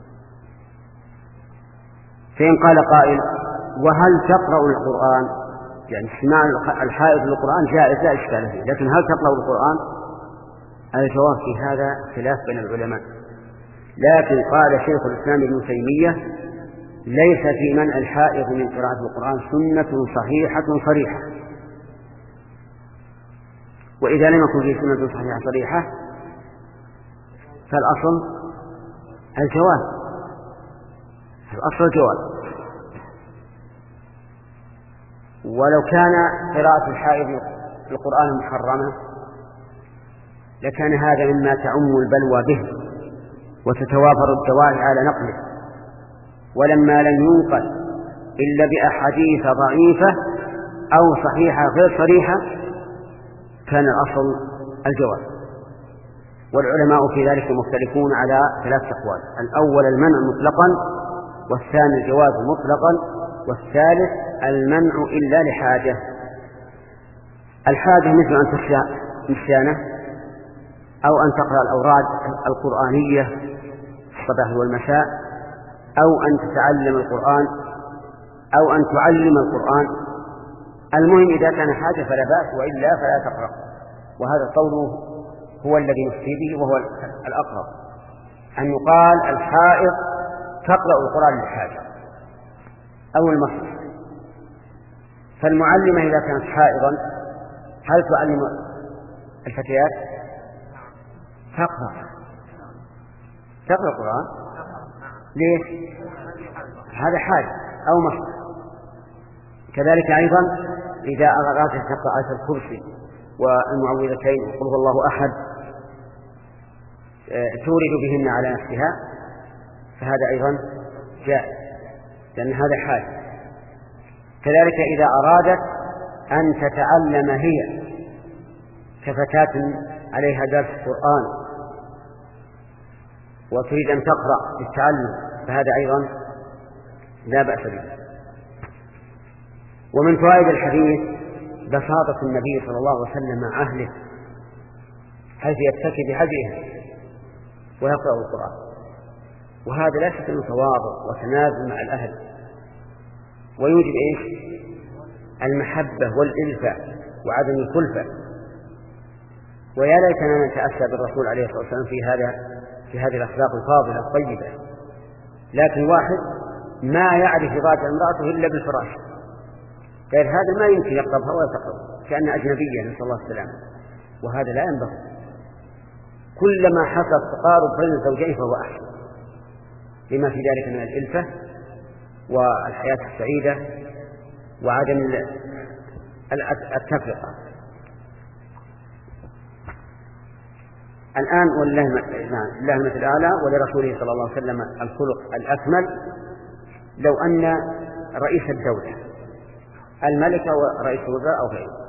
فإن قال قائل: وهل تقرأ القرآن؟ يعني استماع الحائض للقرآن جائز لا إشكال فيه، لكن هل تقرأ القرآن؟ الجواب في هذا خلاف بين العلماء. لكن قال شيخ الإسلام ابن تيمية: ليس في منع الحائض من قراءة القرآن سنة صحيحة صريحة. وإذا لم يكن فيه سنة صحيحة صريحة فالأصل الجواز، الأصل الجواز. ولو كان قراءة الحائض القرآن محرمة لكان هذا مما تعم البلوى به وتتوافر الدواعي على نقله، ولما لم ينقل إلا بأحاديث ضعيفة أو صحيحة غير صريحة كان الأصل الجواز. والعلماء في ذلك مختلفون على 3 أقوال: الأول المنع مطلقا، والثاني الجواز مطلقا، والثالث المنع إلا لحاجة. الحاجة مثل أن تخشى نسيانه، أو أن تقرأ الأوراد القرآنية الصباح والمساء، أو أن تتعلم القرآن، أو أن تعلم القرآن. المهم إذا كان حاجة فلا بأس، وإلا فلا تقرأ. وهذا قوله هو الذي نفتي به وهو الأقرب، أن يقال الحائض تقرأ القرآن للحاجة أو المصلحة. فالمعلمة إذا كانت حائضا هل تعلم الفتيات؟ تقرأ القرآن. ليش؟ هذا حاجة أو مصلحة. كذلك أيضا إذا أرادت تقرأ آية الكرسي والمعوذتين وقل هو الله أحد تورد بهن على نفسها فهذا أيضا جائز، لأن هذا حاجة. كذلك إذا أرادت أن تتعلم هي كفتاة عليها درس قرآن وتريد أن تقرأ للتعلم فهذا أيضا لا بأس به. ومن فوائد الحديث بساطة النبي صلى الله عليه وسلم مع أهله، حيث يتكي بحجرها ويقرأ القرآن، وهذا لا شك أنه تواضع وتنازل مع الأهل، ويوجب المحبة والإلفة وعدم الكلفة. ويا ليتنا نتأسى بالرسول عليه الصلاة والسلام في هذه الأخلاق الفاضلة الطيبة. لكن واحد ما يعرف ضاجع امرأته إلا بالفراش، غير هذا ما يمكن يقربها ولا تقرب، كأن أجنبية، نسأل الله السلامة، وهذا لا ينبغي. كلما حصل تقارب بين الزوجين فهو أحسن، لما في ذلك من الإلفة والحياة السعيدة وعدم التفرقة. الآن ولله المثل الأعلى ولرسوله صلى الله عليه وسلم الخلق الأكمل. لو أن رئيس الدولة، الملك أو رئيس الوزراء أو غيره،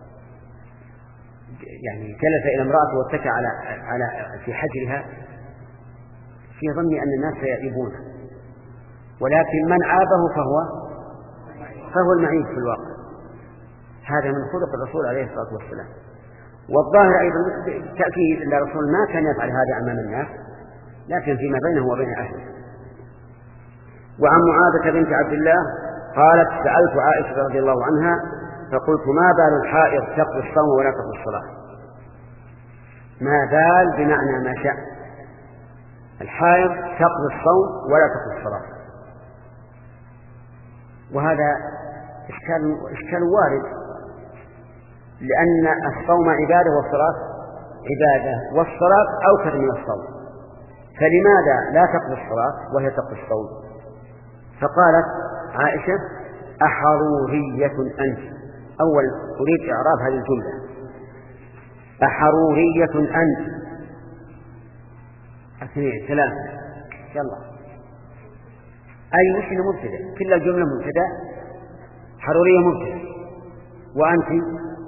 يعني جلس إلى امرأته واتكى في حجرها، في ظني أن الناس سيعيبونه، ولكن من عابه فهو المعيب في الواقع. هذا من خلق الرسول عليه الصلاة والسلام. والظاهر أيضا تأكيد أن الرسول ما كان يفعل هذا أمام الناس، لكن فيما بينه وبين أهله. وعن معاذة بنت عبد الله قالت: سألت عائشة رضي الله عنها فقلت: ما بال الحائض تقضي الصوم ولا تقضي الصلاة؟ ما بال بمعنى ما شاء، الحائض تقضي الصوم ولا تقضي الصلاة. وهذا إشكال وارد، لأن الصوم عبادة والصلاة عبادة، والصلاة أوكد من الصوم، فلماذا لا تقضي الصلاة وهي تقضي الصوم؟ فقالت عائشة: أحرورية أنت. أولا أريد إعراب هذه الجملة، أحرورية أنت. اثنين ثلاثة يلا. أي وش مبتدأ؟ كل الجملة مبتدأ، حرورية مبتدأ، وأنت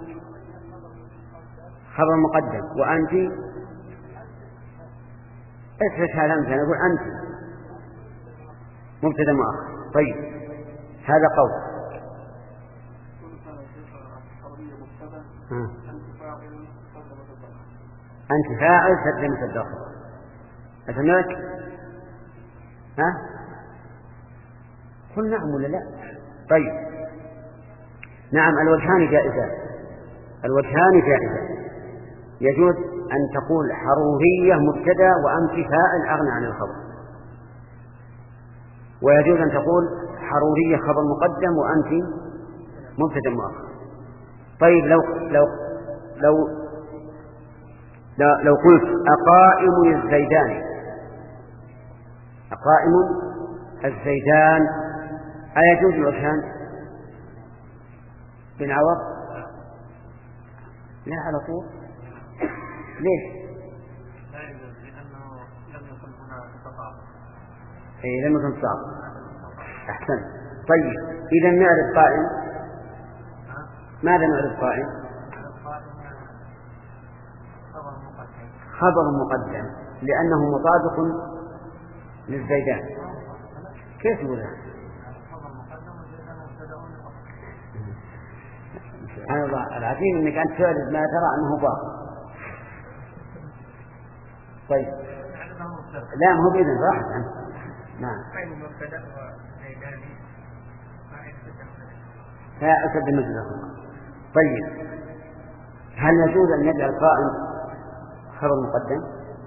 خبر مقدم، وأنت اثبت هذا الأمثلة، نقول أنت مبتدأ مؤخر. طيب هذا قول. أنت فاعل تقدمة الداخل. أفهمت؟ ها؟ قل نعم ولا لا؟ طيب نعم، الوجهان جائزان، الوجهان جائزان. يجوز أن تقول حرورية مبتدأ وأنت فاعل أغنى عن الخبر، ويجوز أن تقول حرورية خبر مقدم وأنت مبتدأ مؤخر. طيب لو قلت أقائم الزيدان، أقائم الزيدان، أيجوز الوجهان بالعوض؟ لا على طول. ليش؟ لأنه لم يكن هنا تطابق. لم يكن تطابق. أحسن. طيب إذا نعرف قائم، ماذا نعرف قائم؟ خبر مقدم لأنه مطابق للزيدان. كيف يقول هذا؟ سبحان الله العظيم انك انت تعرف ما ترى انه باطل. طيب لا ما هو باذن راحت عنه. نعم لا أسد مثله. طيب هل يجوز أن يجعل قائم خبر مقدم؟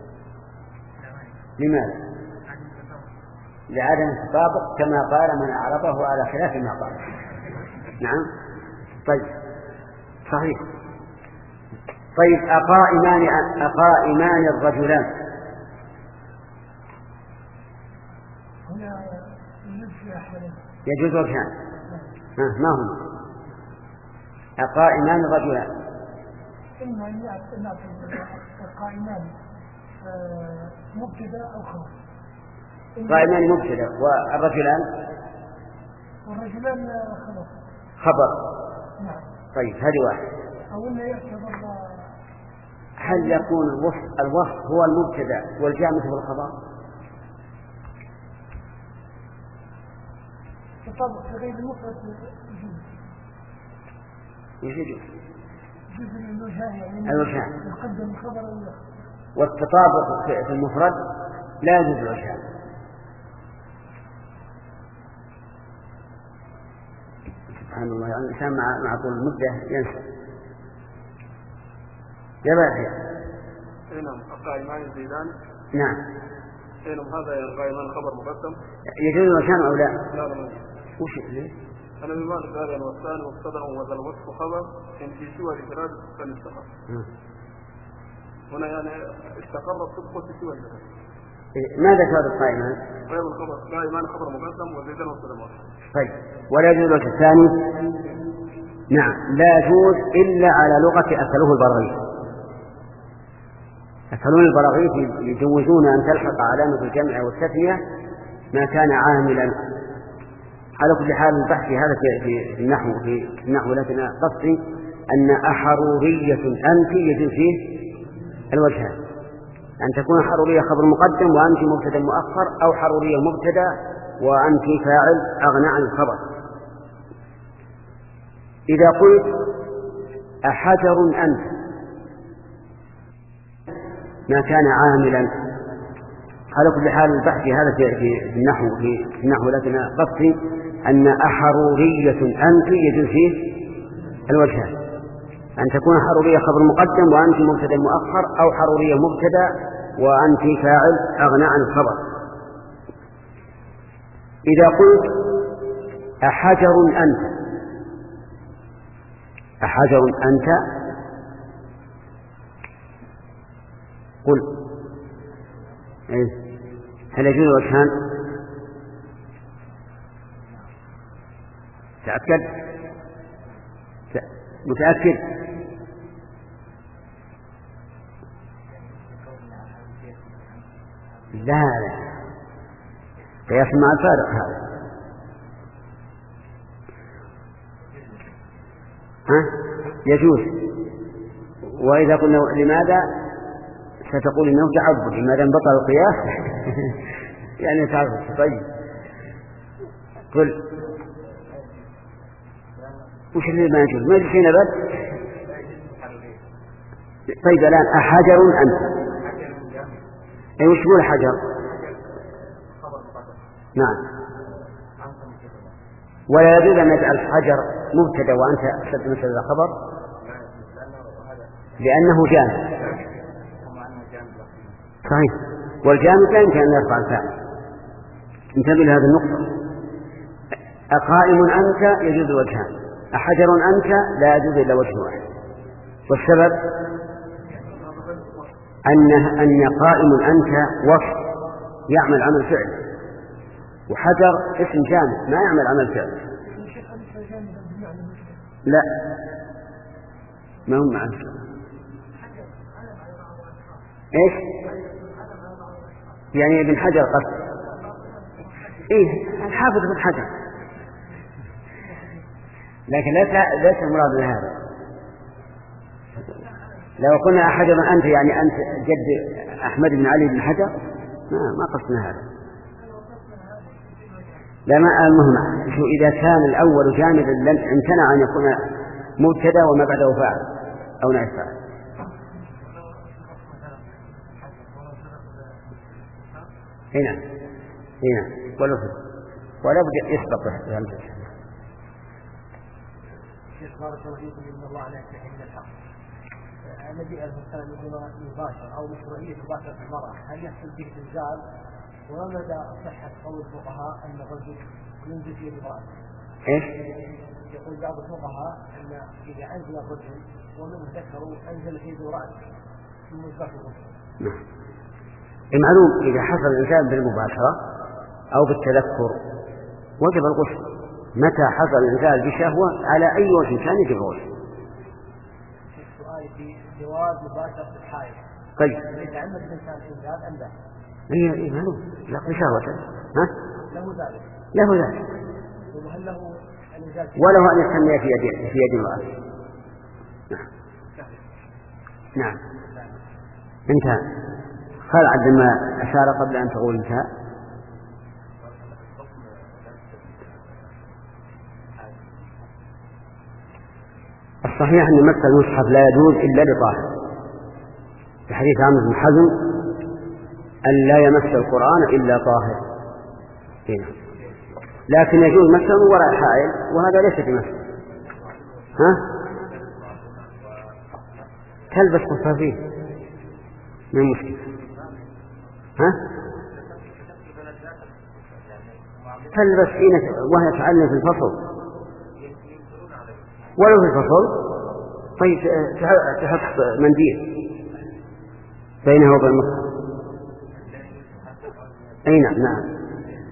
لماذا؟ لعدم التطابق كما قال من أعربه على خلاف ما قال. نعم طيب صحيح. طيب أقائمان الرجلان، يجوز وجهان. ما هم أقائمان الرجلان؟ إما أن يأتي القائمان مبتدأ أو خبر. قائمان مبتدأ والرجلان خبر. نعم. طيب هذه واحد. أو أن هل يكون الوصف هو المبتدأ والجامع هو الخبر؟ التطابق في غير المفرد يجوز الوجهان يقدم الخبر والتطابق في المفرد لا يجوز الوجهان. سبحان الله، يعني الإنسان مع طول المدة ينسى. يا باحث. نعم. القائمان الزيدان. نعم. هذا القائمان خبر مقدم. يجوز الوجهان أو لا؟ لا. وش ليه؟ أنا بمعنى قال والثاني مبتدأ وذا الوصف خبر إن في سوى الإفراد فالاستقر. هنا يعني استقر الصدق في سوى الإفراد. ماذا كان القائمان؟ غير الخبر قائمان خبر مقدم وزيدان مبتدأ. طيب، ولا يجوز الوجه الثاني؟ نعم، لا يجوز إلا على لغة أكلوه البراغيث. أكلون البراغيث يجوزون أن تلحق علامة الجمع والتثنية ما كان عاملا. على كل حال البحث هذا في النحو لكن قصدي أن أحرورية أنت يجوز فيه الوجهان، أن تكون حرورية خبر مقدم وأنت مبتدا مؤخر، أو حرورية مبتدا وأنت فاعل أغنى عن الخبر. إذا قلت أحجر أنت ما كان عاملا. على كل حال البحث هذا في النحو لكن قصدي أن أحرورية أنت يجوز فيه الوجهان، أن تكون حرورية خبر مقدم وأنت مبتدا مؤخر، أو حرورية مبتدا وأنت فاعل أغنى عن الخبر. إذا قلت أحجر أنت قل هل يجوز الوجهان؟ متأكد؟ لا قياس مع الفارق هذا. يجوز. وإذا قلنا لماذا ستقول إنه تعبد، لماذا انبطل القياس يعني تعبد. طيب قل وش اللي ما يجوز؟ ما يجوز هنا بس. طيب الآن أحجر أنت، أي وش هو الحجر؟ نعم. ولا يجوز أن نجعل الحجر مبتدا وأنت أشد مثل الخبر لأنه جامد. صحيح، والجامد لا يمكن أن يرفع الفاعل. انتبه لهذه النقطة. أقائم أنت يجوز وجهان، أحجر أنت لا يجوز إلا وجه واحد. والسبب أن قائم أنت وصف يعمل عمل فعل، وحجر اسم جامد ما يعمل عمل فعل. لا ما هم معه. إيش يعني ابن حجر قصد؟ إيه الحافظ ابن حجر، لكن ليس المراد من هذا. لو قلنا أحجر أنت يعني أنت جد أحمد بن علي بن حجر ما قصدنا هذا. لا ما المهم شو إذا كان الأول جامدا امتنع أن يكون مبتدا وما بعده فاعل أو نائب فاعل. هنا ولا بد يسبق بهمزة. الشيخ بارك الله فيكم إن الله لا يستحي من الحق. الذي الإنسان يباشر أو مشروعية مباشرة المرأة هل يحصل فيه زلزال؟ وما مدى صحة قول الفقهاء أن الرجل ينزل في يد امرأته؟ إيش؟ يقول بعض الفقهاء أن إذا أنزل الرجل ومن ذكروا أنزل في يد امرأته ثم يباشر الرجل. المعلوم إذا حصل الإنسان بالمباشرة أو بالتذكر وجب الغسل. متى حصل الإنزال بشهوة على أي وجه كان يجب الغسل. السؤال في جواز مباشرة الحائض. طيب. إذا عمد الإنسان إنزال أم لا؟ إيه معلوم لا بشهوة. ها؟ له ذلك. وهل له الإنزال وله أن يسمي في يد امرأة. نعم. انتهى. قال عندما أشار قبل أن تقول انتهى. صحيح أن مس المصحف لا يجوز إلا لطاهر، في حديث عمرو بن حزم أن لا يمس القرآن إلا طاهر، لكن يجوز مسه وراء حائل، وهذا ليس بمس. تلبس خفافين من مشكلة. تلبس حين وهي تعلم في الفصل، ولو في الفصل طيب تحط منديل بينه وبين المصحف. أي نعم.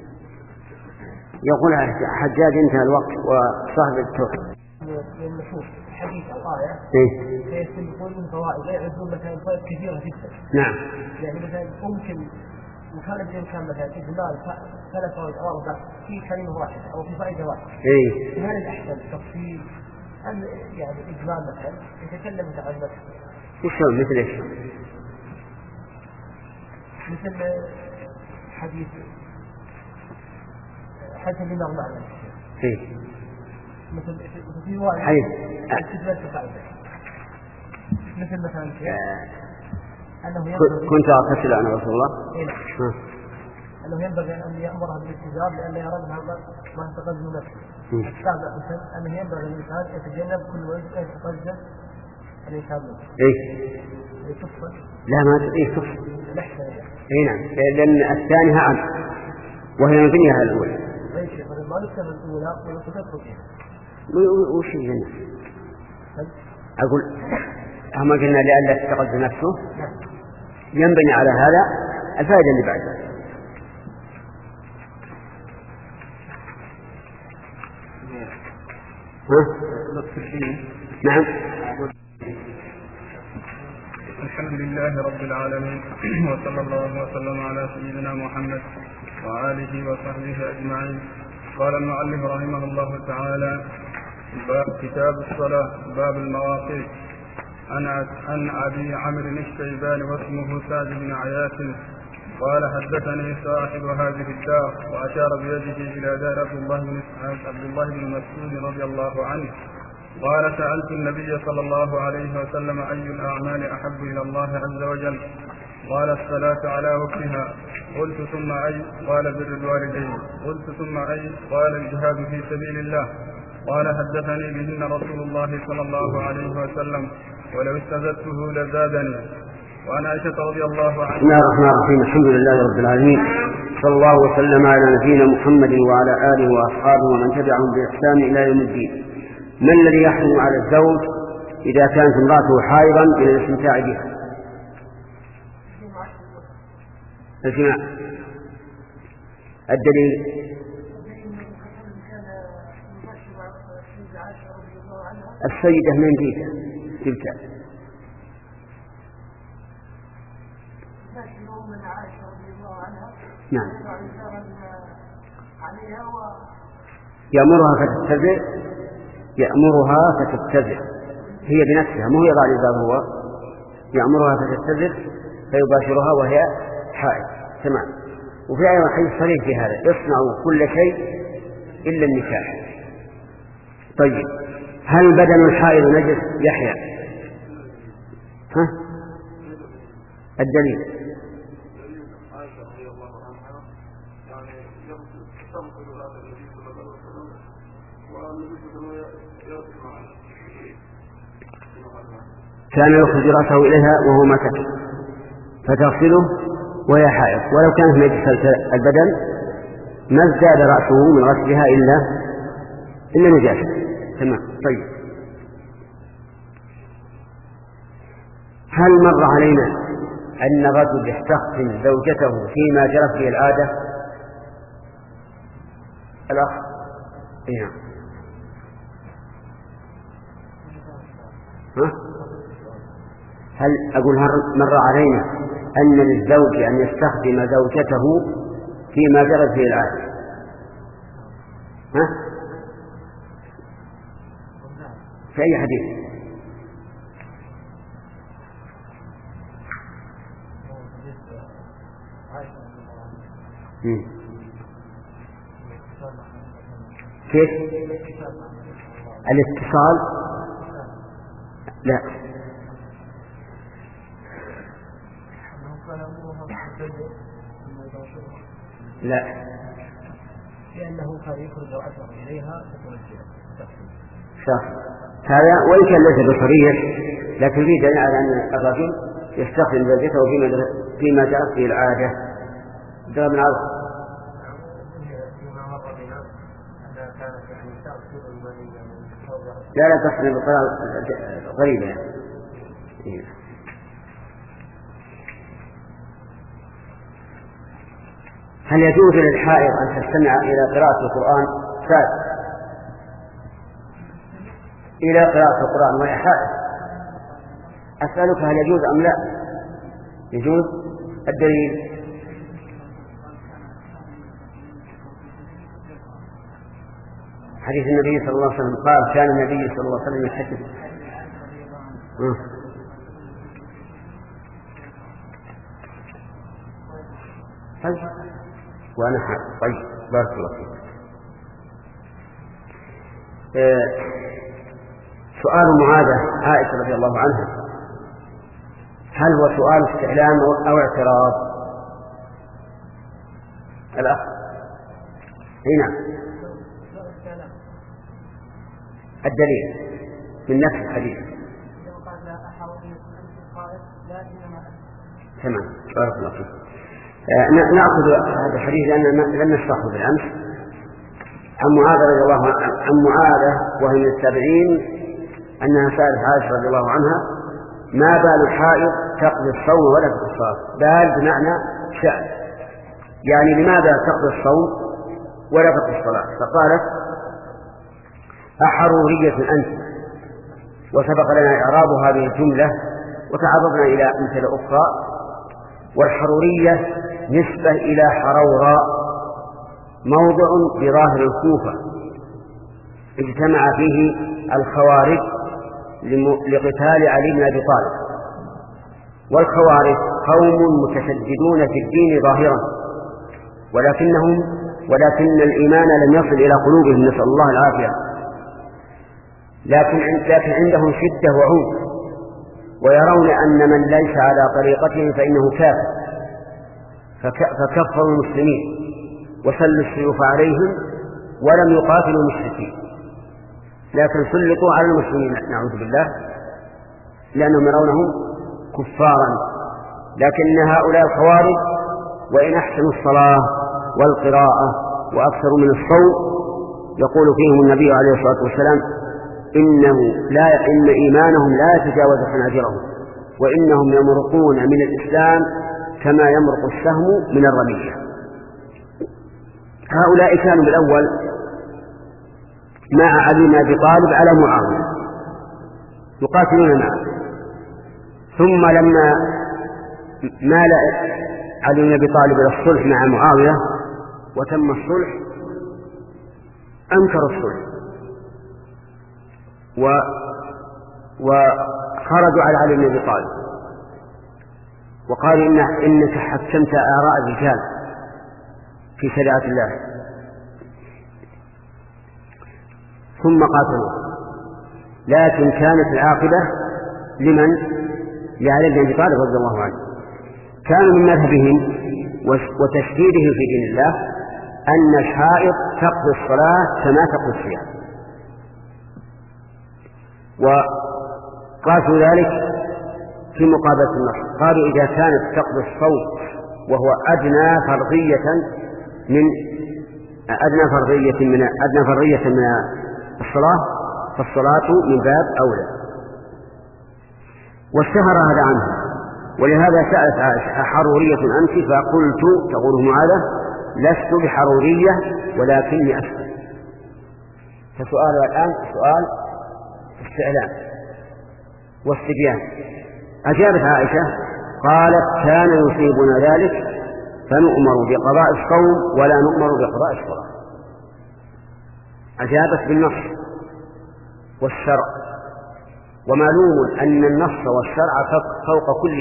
يقول حجاج انتهى الوقت وصاحب التوحيد نشوف حديث الآية سيستنبطون من فوائد يعدون مثلا فوائد كثيرة جدا. نعم. يعني مثلا ممكن وكان بإمكان مثلا إجمال 3 فوائد أو 4 في كلمة واحدة أو في فائدة واحدة. هل الأحسن تفصيل أم يعني إجمال مثلا يتكلم عن نفسه؟ وشلون مثل إيش؟ مثل حديث الإمام معنا. مثل في رواية حديث مثل مثلا أنه كنت أغتسل أنا رسول الله. أنه ينبغي أن يأمرها بالاستجاب لأن يرى ما يتقدم نفسه. السابع مثل أنه ينبغي الإنسان يتجنب كل وجه يتقدم الإنسان منه. لا ما تفصل. نعم لأن الثانية عن وهي مبنية على الأولى. ما نكتب الأولى ونكتب فيها. وش هنا؟ أقول أما قلنا لألا تتقدم نفسه ينبني على هذا الفائدة اللي بعدها. نعم. الحمد لله رب العالمين وصلى الله وسلم على سيدنا محمد وآله وصحبه أجمعين. قال المؤلف رحمه الله تعالى: كتاب الصلاة، باب المواقيت. عن أبي عمرو الشيباني واسمه سعد بن عياش قال: حدثني صاحب هذه الدار، وأشار بيده إلى دار عبد الله بن مسعود رضي الله عنه قال: سألت النبي صلى الله عليه وسلم: أي الأعمال أحب إلى الله عز وجل؟ قال: الصلاة على وقتها. قلت: ثم أي؟ قال: بر الوالدين. قلت: ثم أي؟ قال: الجهاد في سبيل الله. قال: حدثني بهن رسول الله صلى الله عليه وسلم، ولو استزدته لزادني. وعن عائشة رضي الله عنها. بسم الله الرحمن الرحيم. الحمد لله رب العالمين، صلى الله وسلم على نبينا محمد وعلى آله وأصحابه ومن تبعهم بإحسان إلى يوم الدين. ما الذي يحرم على الزوج إذا كانت امرأته حائضا إلى الاستمتاع بها؟ الجماع. الدليل السيدة من جبتها نعم يأمرها فتتبع هي بنفسها، مو يضع الإزار هو، يأمرها فتتبع فيباشرها وهي حائض. تمام. وفي أيضا حديث صريح في هذا: اصنعوا كل شيء إلا النكاح. طيب، هل بدن الحائض نجس؟ يحيى. الدليل كان يخرج رأسه إليها وهو مكث فتغسله وهي حائض، ولو كانت نجسة البدن ما ازداد رأسه من غسلها إلا نجاسة. تمام. طيب، هل مر علينا أن رجل يستخدم زوجته فيما جرت به العادة؟ الأخ نعم. هل مر علينا أن للزوج أن يستخدم زوجته فيما جرت به العادة؟ في أي حديث؟ كيف؟ الاتصال لا لا، لأنه كان يخرج لو أشار إليها فتوجه صح. هذا وإن كان ليس بصريح، لكن فيه دليل على أن الرجل يستخدم زوجته فيما جرت به العادة. ضرب من عرض لا تصل بطريقة غريبة يعني. هل يجوز للحائض أن تستمع إلى قراءة القرآن؟ إلى قراءة القرآن وهي حائض. أسألك هل يجوز أم لا؟ يجوز. الدليل حديث النبي صلى الله عليه وسلم قال كان النبي صلى الله عليه وسلم يحدث وأنا حائض. طيب بارك الله فيك. سؤال معاذة عائشة رضي الله عنها هل هو سؤال استعلام أو اعتراض؟ الأخ هنا الدليل من نفس الحديث. تمام بارك الله فيك. نأخذ هذا الحديث لأن لم نشرحه بالأمس. عن معاذ رضي الله عن معاذة وهي من التابعين أنها سألت عائشة رضي الله عنها ما بال الحائض تقضي الصوم ولا تقضي الصلاة؟ بال بمعنى شأن، يعني لماذا تقضي الصوم ولا تقضي الصلاة؟ فقالت أحرورية أنت، وسبق لنا إعراب هذه الجملة وتعرضنا إلى أمثلة أخرى. والحرورية نسبة إلى حروراء موضع بظاهر الكوفة اجتمع فيه الخوارج لقتال علي بن أبي طالب. والخوارج قوم متشددون في الدين ظاهرا ولكن الإيمان لم يصل إلى قلوبهم، نسأل الله العافية. لكن عندهم شدة وعنف، ويرون أن من ليس على طريقتهم فإنه كافر، فكفروا المسلمين وسلوا السيوف عليهم ولم يقاتلوا المشركين، لكن سلطوا على المسلمين نعوذ بالله لأنهم يرونهم كفارا. لكن هؤلاء الخوارج وإن أحسنوا الصلاة والقراءة وأكثروا من الصوم يقول فيهم النبي عليه الصلاة والسلام إن إيمانهم لا يتجاوز حناجرهم، وإنهم يمرقون من الإسلام كما يمرق السهم من الرمية. هؤلاء كانوا بالأول مع علي بن أبي طالب على معاوية يقاتلون معه، ثم لما مال علي بن أبي طالب إلى الصلح مع معاوية وتم الصلح أنكروا الصلح وخرجوا على علي بن أبي طالب وقالوا إنك حكمت آراء الرجال في شريعة الله، ثم قاتلوا. لكن كانت العاقبة لمن؟ لعلي بن أبي طالب رضي الله عنه. كانوا من مذهبهم وتشديدهم في دين الله أن الحائض تقضي الصلاة كما تقضي الصيام، وقاسوا ذلك في مقابلة النص. قالوا إذا كانت تقضي الصوم وهو أدنى فرضية من الصلاة فالصلاة من باب أولى. واشتهر هذا عنه، ولهذا سألت عائشة أحرورية أنت؟ فقلت تقول معاذة لست بحرورية ولكني أسأل. فسؤالها الآن سؤال استعلام واستبيان. أجابت عائشة قالت كان يصيبنا ذلك فنؤمر بقضاء الصوم ولا نؤمر بقضاء الصلاة. أجابت بالنص والشرع، ومعلوم أن النص والشرع فوق كل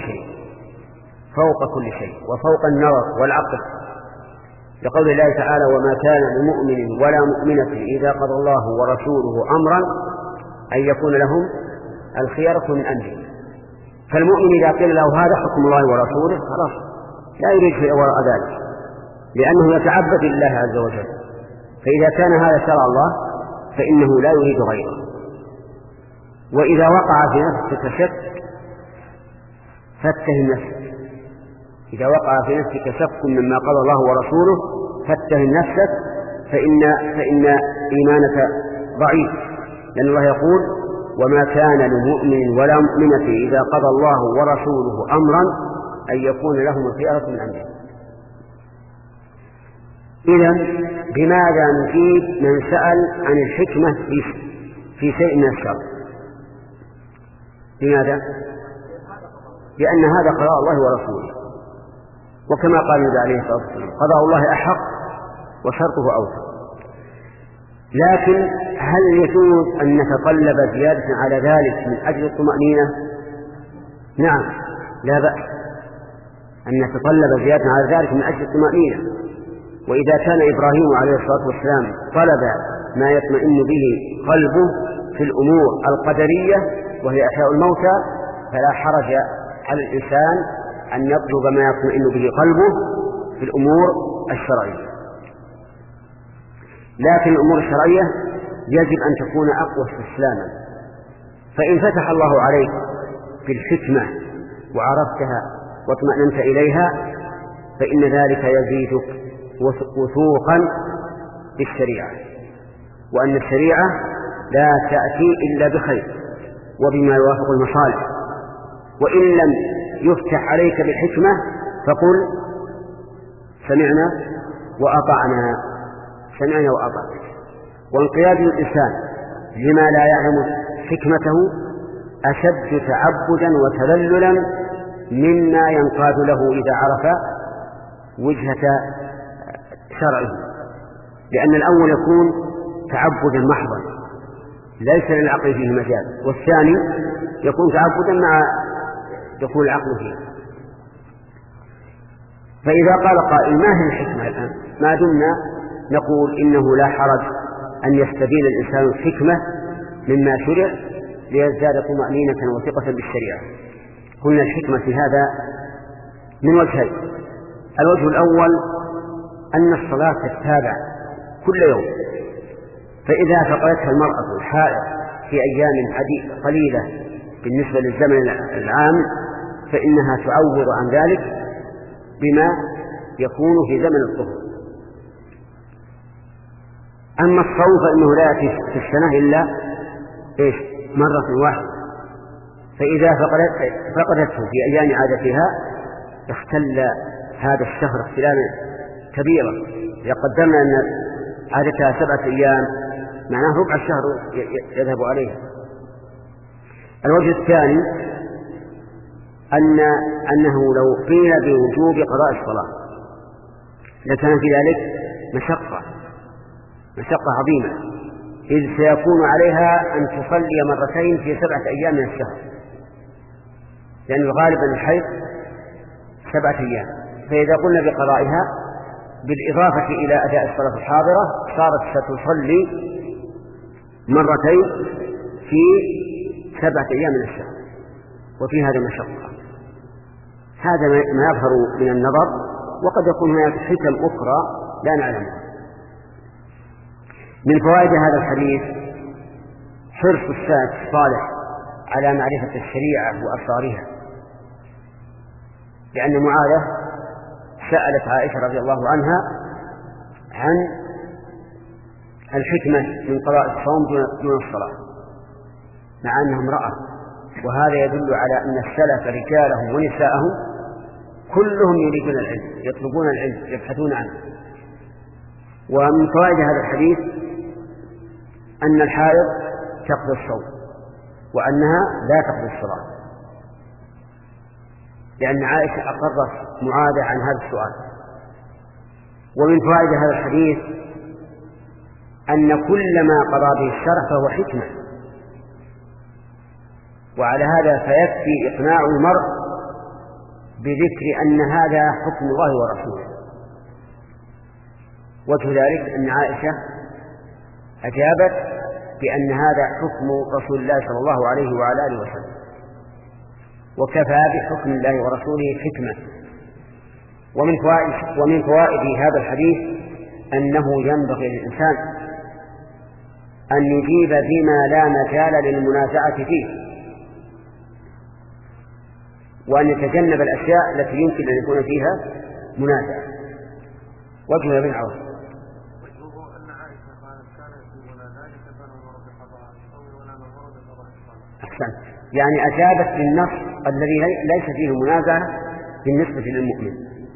شيء وفوق النظر والعقل، لقول الله تعالى وما كان لمؤمن ولا مؤمنة إذا قضى الله ورسوله أمرا أن يكون لهم الخيرة من أمره. فالمؤمن إذا قيل له هذا حكم الله ورسوله خلاص لا يريد شيء وراء ذلك، لأنه يتعبد لله عز وجل. فإذا كان هذا شرع الله فإنه لا يريد غيره. وإذا وقع في نفسك شك فاتهم نفسك، إذا وقع في نفسك شك مما قال الله ورسوله فاتهم نفسك، فإن إيمانك ضعيف، لأن الله يقول وما كان لمؤمن ولا مؤمنة إذا قضى الله ورسوله أمرا أن يكون لهم الخيرة من أمره. إذن بماذا نجيب من سأل عن الحكمة في شيء من الشرع؟ لماذا؟ لأن هذا قضاء الله ورسوله، وكما قال النبي عليه الصلاة والسلام قضاء الله أحق وشرطه أوثق. لكن هل يجوز أن نتطلب زيادة على ذلك من أجل الطمأنينة؟ نعم، لا بأس أن نتطلب زيادة على ذلك من أجل الطمأنينة. وإذا كان إبراهيم عليه الصلاة والسلام طلب ما يطمئن به قلبه في الأمور القدرية وهي إحياء الموتى فلا حرج على الإنسان أن يطلب ما يطمئن به قلبه في الأمور الشرعية. لكن الأمور الشرعية يجب أن تكون أقوى استسلاما. فإن فتح الله عليك بالحكمة وعرفتها واطمأننت إليها فإن ذلك يزيدك وثوقا بالشريعة، وأن الشريعة لا تأتي إلا بخير وبما يوافق المصالح. وإن لم يفتح عليك بالحكمة فقل سمعنا وأطعنا، سمعنا وأطعنا. وانقياد الإنسان لما لا يعلم حكمته أشد تعبدا وتذللا مما ينقاد له إذا عرف وجهة شرعه، لأن الأول يكون تعبدا محضا ليس للعقل فيه مجال، والثاني يكون تعبدا مع دخول العقل فيه. فإذا قال قائل ما هي الحكمة الآن؟ ما دمنا نقول إنه لا حرج أن يستبين الإنسان الحكمة مما شرع ليزداد طمأنينة وثقة بالشريعة. قلنا الحكمة في هذا من وجهين. الوجه الأول أن الصلاة تتابع كل يوم، فإذا فقدتها المرأة الحائض في أيام قليلة بالنسبة للزمن العام فإنها تعوض عن ذلك بما يكون في زمن الظهر. أما الصوم فإنه لا يأتي في السنة إلا مرة واحدة، فإذا فقدته في أيام عادتها اختل هذا الشهر اختلالا كبيرا. إذا قدرنا أن عادتها 7 أيام معناه ربع الشهر يذهب عليها. الوجه الثاني أنه لو قيل بوجوب قضاء الصلاة لكان في ذلك مشقة عظيمة، إذ سيكون عليها أن تصلي مرتين في 7 أيام من الشهر، لأن الغالب أن الحيض 7 أيام. فإذا قلنا بقضائها بالإضافة إلى أداء الصلاة الحاضرة صارت ستصلي مرتين في 7 أيام من الشهر، وفي هذا مشقة. هذا ما يظهر من النظر، وقد يكون هناك حكم أخرى لا نعلمها. من فوائد هذا الحديث حرص السلف الصالح على معرفة الشريعة وأسرارها، لأن معاذة سألت عائشة رضي الله عنها عن الحكمة من قضاء الصوم دون الصلاة مع أنها امرأة، وهذا يدل على أن السلف رجالهم ونساءهم كلهم يريدون العلم، يطلبون العلم، يبحثون عنه. ومن فوائد هذا الحديث أن الحائض تقضي الصوم وأنها لا تقضي الصلاة، لأن عائشة أقرت معاذة عن هذا السؤال. ومن فوائد هذا الحديث أن كل ما قضى به الشرع فهو حكمة، وعلى هذا فيكفي إقناع المرء بذكر أن هذا حكم الله ورسوله. وجه ذلك أن عائشة أجابت بأن هذا حكم رسول الله صلى الله عليه وعلى آله وسلم، وكفى بحكم الله ورسوله حكمة. ومن فوائد هذا الحديث أنه ينبغي للإنسان أن يجيب بما لا مجال للمنازعة فيه، وأن يتجنب الأشياء التي يمكن أن يكون فيها منازعة. وجه ابن عوف. أحسن، يعني أجابت للنص الذي ليس فيه منازعة بالنسبة للمؤمن،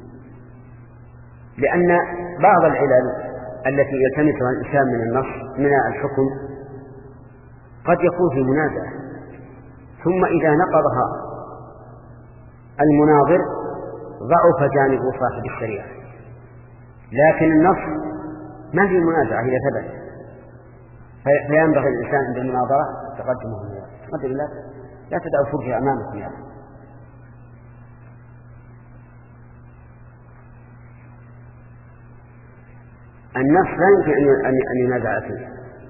لأن بعض العلل التي يلتمسها الإنسان من النص من الحكم قد يكون في منازعة، ثم إذا نقضها المناظر ضعف جانب صاحب الشريعة، لكن النص ما في منازعة إذا ثبت، فينبغي الإنسان عند المناظرة تقدمه لا تدعوا الفرجة أمامكم يا أخي. النص لا يمكن أن ينازع فيه.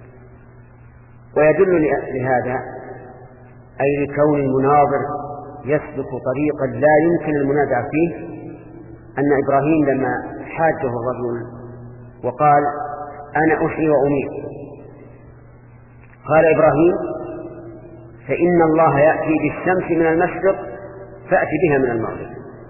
ويدل لهذا أي لكون المناظر يسلك طريقا لا يمكن المنازع فيه أن إبراهيم لما حاجه الرجل وقال أنا أحيي وأميت، قال إبراهيم فإن الله يأتي بالشمس من المشرق فأتي بها من المغرب،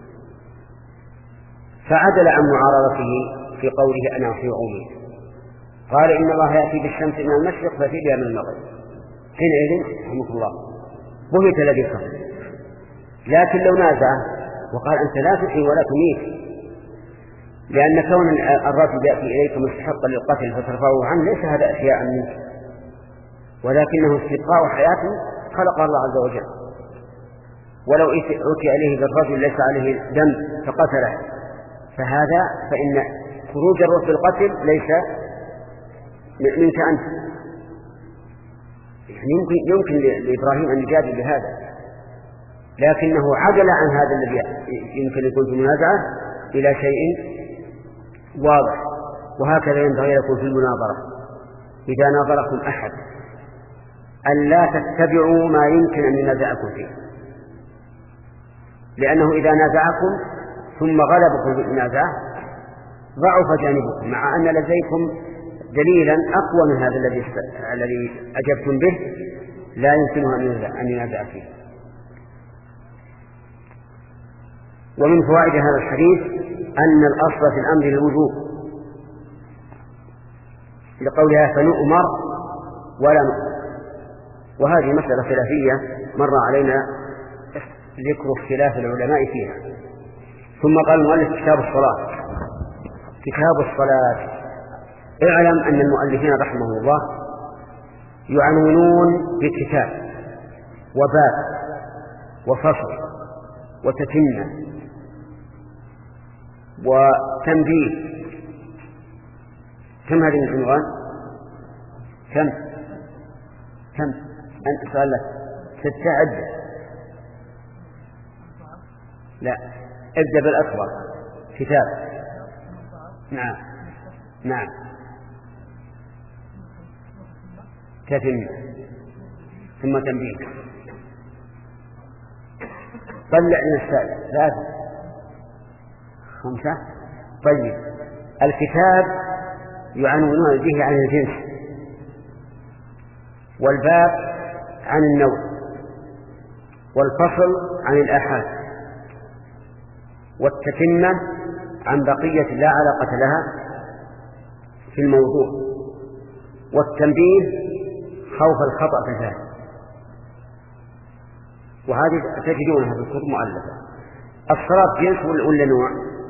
فعدل عن معارضته في قوله أنا أحيي وأميت، قال إن الله يأتي بالشمس من المشرق فأتي بها من المغرب. حينئذ رحمه الله بهت الذي كفر. لكن لو نازع وقال أنت لا تحيي ولا تميت، لأن كون الرجل يأتي إليك مستحقا للقتل فترفعه عنه ليس هذا أشياء منك، ولكنه استبقاء حياته خلق الله عز وجل. ولو أتي إليه بالرجل ليس عليه دم فقتله فإن خروج الروح بالقتل ليس منك أنت. يعني يمكن لإبراهيم أن يجادل بهذا، لكنه عجل عن هذا الذي يمكن يكون في منازعة إلى شيء واضح. وهكذا ينبغي لكم في المناظرة إذا ناظركم أحد أن لا تتبعوا ما يمكن أن ينازعكم فيه، لأنه إذا نازعكم ثم غلبكم في المنازعة ضعف جانبكم، مع أن لديكم دليلا أقوى من هذا الذي أجبتم به لا يمكنه أن ينازع فيه. ومن فوائد هذا الحديث أن الأصل في الأمر الوجوب لقولها فنؤمر ولا نؤمر، وهذه مسألة خلافية مر علينا ذكر اختلاف العلماء فيها. ثم قال المؤلف كتاب الصلاة. كتاب الصلاة، اعلم أن المؤلفين رحمه الله يعنونون بكتاب وباب وفصل وتتمة وتنبيه. كم هذه العنوان؟ كم أنت سأل لك 6 عدة. لا، ابدأ بالأكبر. كتاب. نعم تتمة ثم تنبيه. طلع من السادة 3 5. طيب، الكتاب يعنونون به عن الجنس، والباب عن النوع، والفصل عن الآحاد، والتتمة عن بقية لا علاقة لها في الموضوع، والتنبيه خوف الخطأ في ذلك. وهذه تجدونها في الكتب مؤلفة. الصلاة جنس ولا نوع؟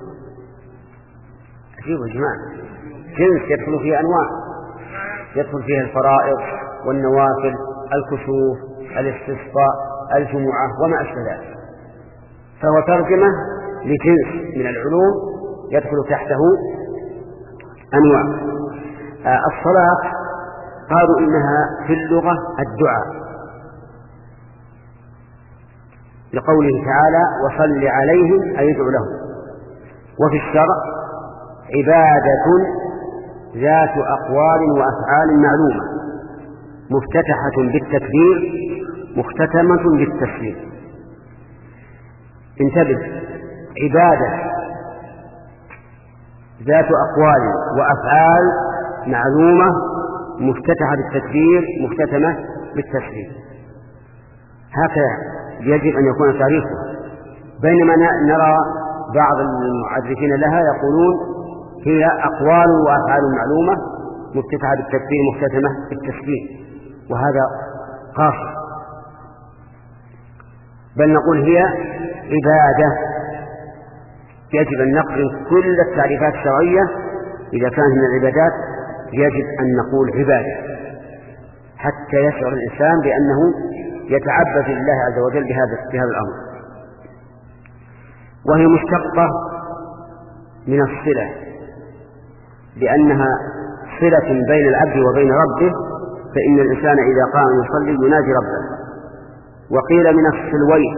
أجيبوا يا جماعة، جنس يدخل فيه أنواع، يدخل فيها الفرائض والنوافل، الكسوف، الاستسقاء، الجمعة وما أشبه ذلك، فهو ترجمة لجنس من العلوم يدخل تحته أنواع. الصلاة قالوا إنها في اللغة الدعاء، لقوله تعالى وصل عليهم أي ادعو لهم. وفي الشرع عبادة ذات أقوال وأفعال معلومة مفتتحة بالتكبير مختتمة بالتسليم. انتبه، عبادة ذات أقوال وأفعال معلومة مفتتحة بالتكبير مختتمة بالتسليم، هكذا يجب أن يكون تعريفه. بينما نرى بعض المعرفين لها يقولون هي أقوال وأفعال معلومة مفتتحة بالتكبير مختتمة بالتسليم، وهذا قاصر، بل نقول هي عبادة. يجب أن نقرن كل التعريفات الشرعية إذا كانت من العبادات، يجب أن نقول عبادة حتى يشعر الإنسان بأنه يتعبد لله عز وجل بهذا الأمر. وهي مشتقة من الصلة، لأنها صلة بين العبد وبين ربه، فإن الإنسان إذا قام يصلي يناجي ربه. وقيل من الصلوين،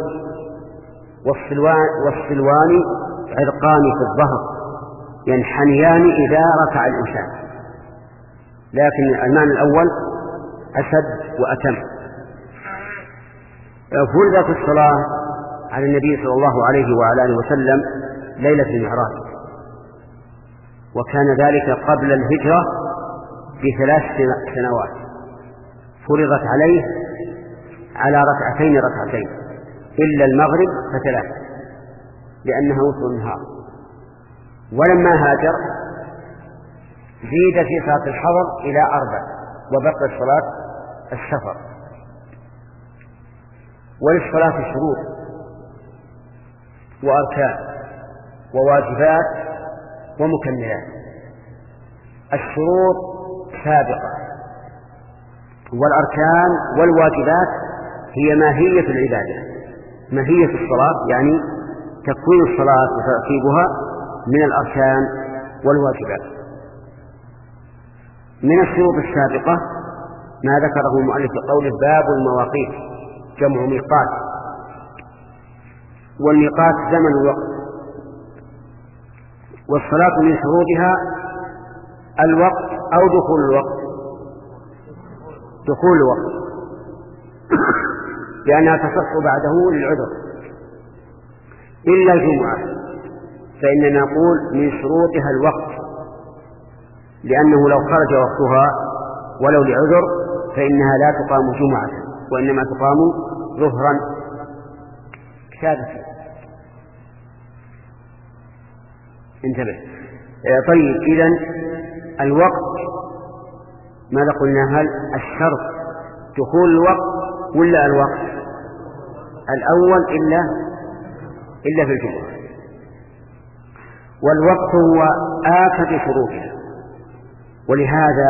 والصلوان عرقان في الظهر ينحنيان إذا ركع الإنسان، لكن المعنى الأول أشد وأتم. فرضت الصلاة على النبي صلى الله عليه وعلى آله وسلم ليلة المعراج، وكان ذلك قبل الهجرة ب3 سنوات. فرضت عليه على ركعتين إلا المغرب ف3 لأنها وتر النهار. ولما هاجر زيد في صلاة الحضر إلى 4 وبقي صلاة السفر. وللصلاة شروط وأركان وواجبات ومكملات. الشروط سابقة، والأركان والواجبات هي ماهية العبادة، ماهية الصلاة يعني تكوين الصلاة وترتيبها من الأركان والواجبات. من الشروط السابقة ما ذكره المؤلف في قوله باب المواقيت، جمع ميقات، والميقات زمن الوقت. والصلاة من شروطها الوقت أو دخول الوقت، دخول الوقت لأنها تصح بعده للعذر، إلا الجمعة فإننا نقول من شروطها الوقت، لأنه لو خرج وقتها ولو لعذر فإنها لا تقام جمعة وإنما تقام ظهرا ثابتا. انتبه. طيب، إذن الوقت ماذا قلنا؟ هل الشرط دخول الوقت ولا الوقت الأول إلا في الجمعة؟ والوقت هو آكد شروطها، ولهذا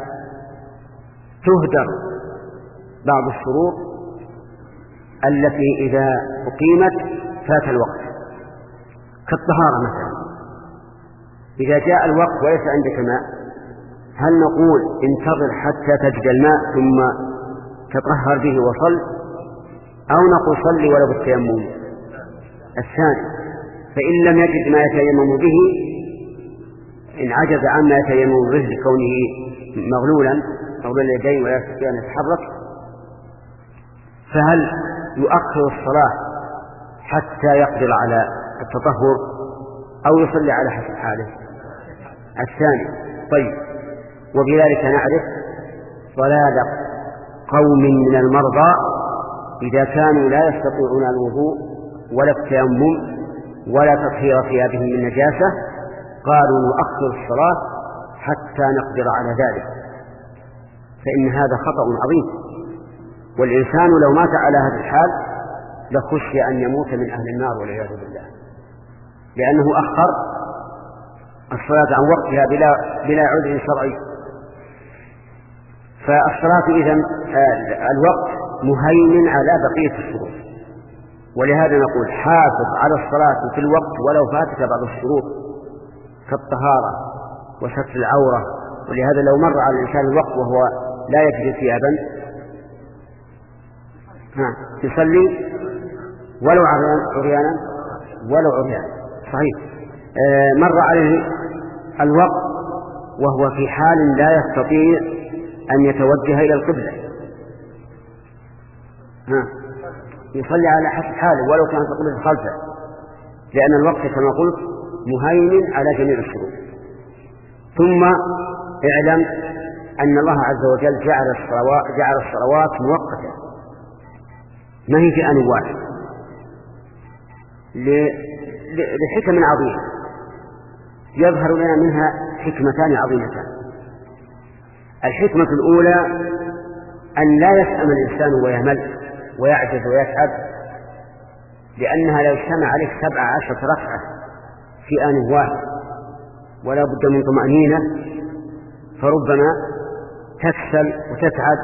تهدر بعض الشروط التي إذا أقيمت فات الوقت، كالطهارة مثلا. إذا جاء الوقت وليس عندك ماء، هل نقول انتظر حتى تجد الماء ثم تطهر به وصل، أو نقول صلي ولو بالتيمم؟ الثاني. فإن لم يجد ما يتيمم به، إن عجز عما يتيمم به لكونه مغلول اليدين ولا يستطيع أن يتحرك، فهل يؤخر الصلاة حتى يقدر على التطهر أو يصلي على حسب حاله؟ الثاني. طيب، وبذلك نعرف ضلال قوم من المرضى إذا كانوا لا يستطيعون الوضوء ولا التيمم ولا تطهير ثيابهم من نجاسة، قالوا نؤخر الصلاة حتى نقدر على ذلك، فإن هذا خطأ عظيم. والإنسان لو مات على هذا الحال لخشي أن يموت من أهل النار والعياذ بالله، لأنه أخر الصلاة عن وقتها بلا عذر شرعي. فالصلاة إذن الوقت مهيمن على بقية الشروط، ولهذا نقول حافظ على الصلاة في الوقت ولو فاتك بعض الشروط كالطهارة وستر العورة. ولهذا لو مر على الإنسان الوقت وهو لا يجد ثيابا يصلي ولو عريانا صحيح. مر عليه الوقت وهو في حال لا يستطيع أن يتوجه إلى القبلة يصلي على حسب حاله ولو كانت القبلة خلفه، لأن الوقت كما قلت مهيمن على جميع الشروط. ثم اعلم أن الله عز وجل جعل الصلوات مؤقتة، ما هي في آن واحد، لحكم عظيمة يظهر لنا منها حكمتان عظيمتان. الحكمة الأولى أن لا يسأم الإنسان ويمل ويعجز ويتعب، لأنها لو اجتمع عليك 17 ركعة في آن واحد ولا بد من طمأنينة فربما تكسل وتتعب.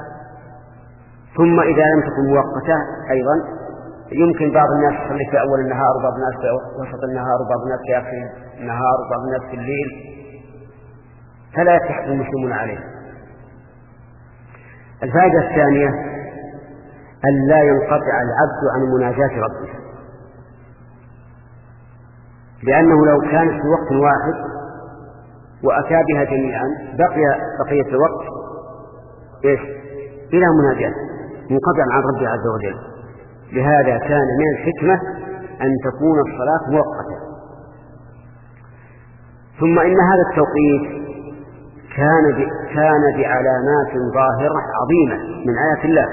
ثم إذا لم تكن مؤقتة أيضا يمكن بعض الناس يصلي في أول النهار وبعض الناس في وسط النهار وبعض الناس في آخر النهار وبعض الناس في الليل، فلا يتحد المسلمون عليه. الفائدة الثانية أن لا ينقطع العبد عن مناجاة ربه، لأنه لو كانت في وقت واحد وأتى بها جميعا بقية الوقت إلى مناجاة منقطع عن ربه عز وجل. لهذا كان من الحكمة أن تكون الصلاة مؤقتة. ثم إن هذا التوقيت كان بعلامات ظاهرة عظيمة من آيات الله.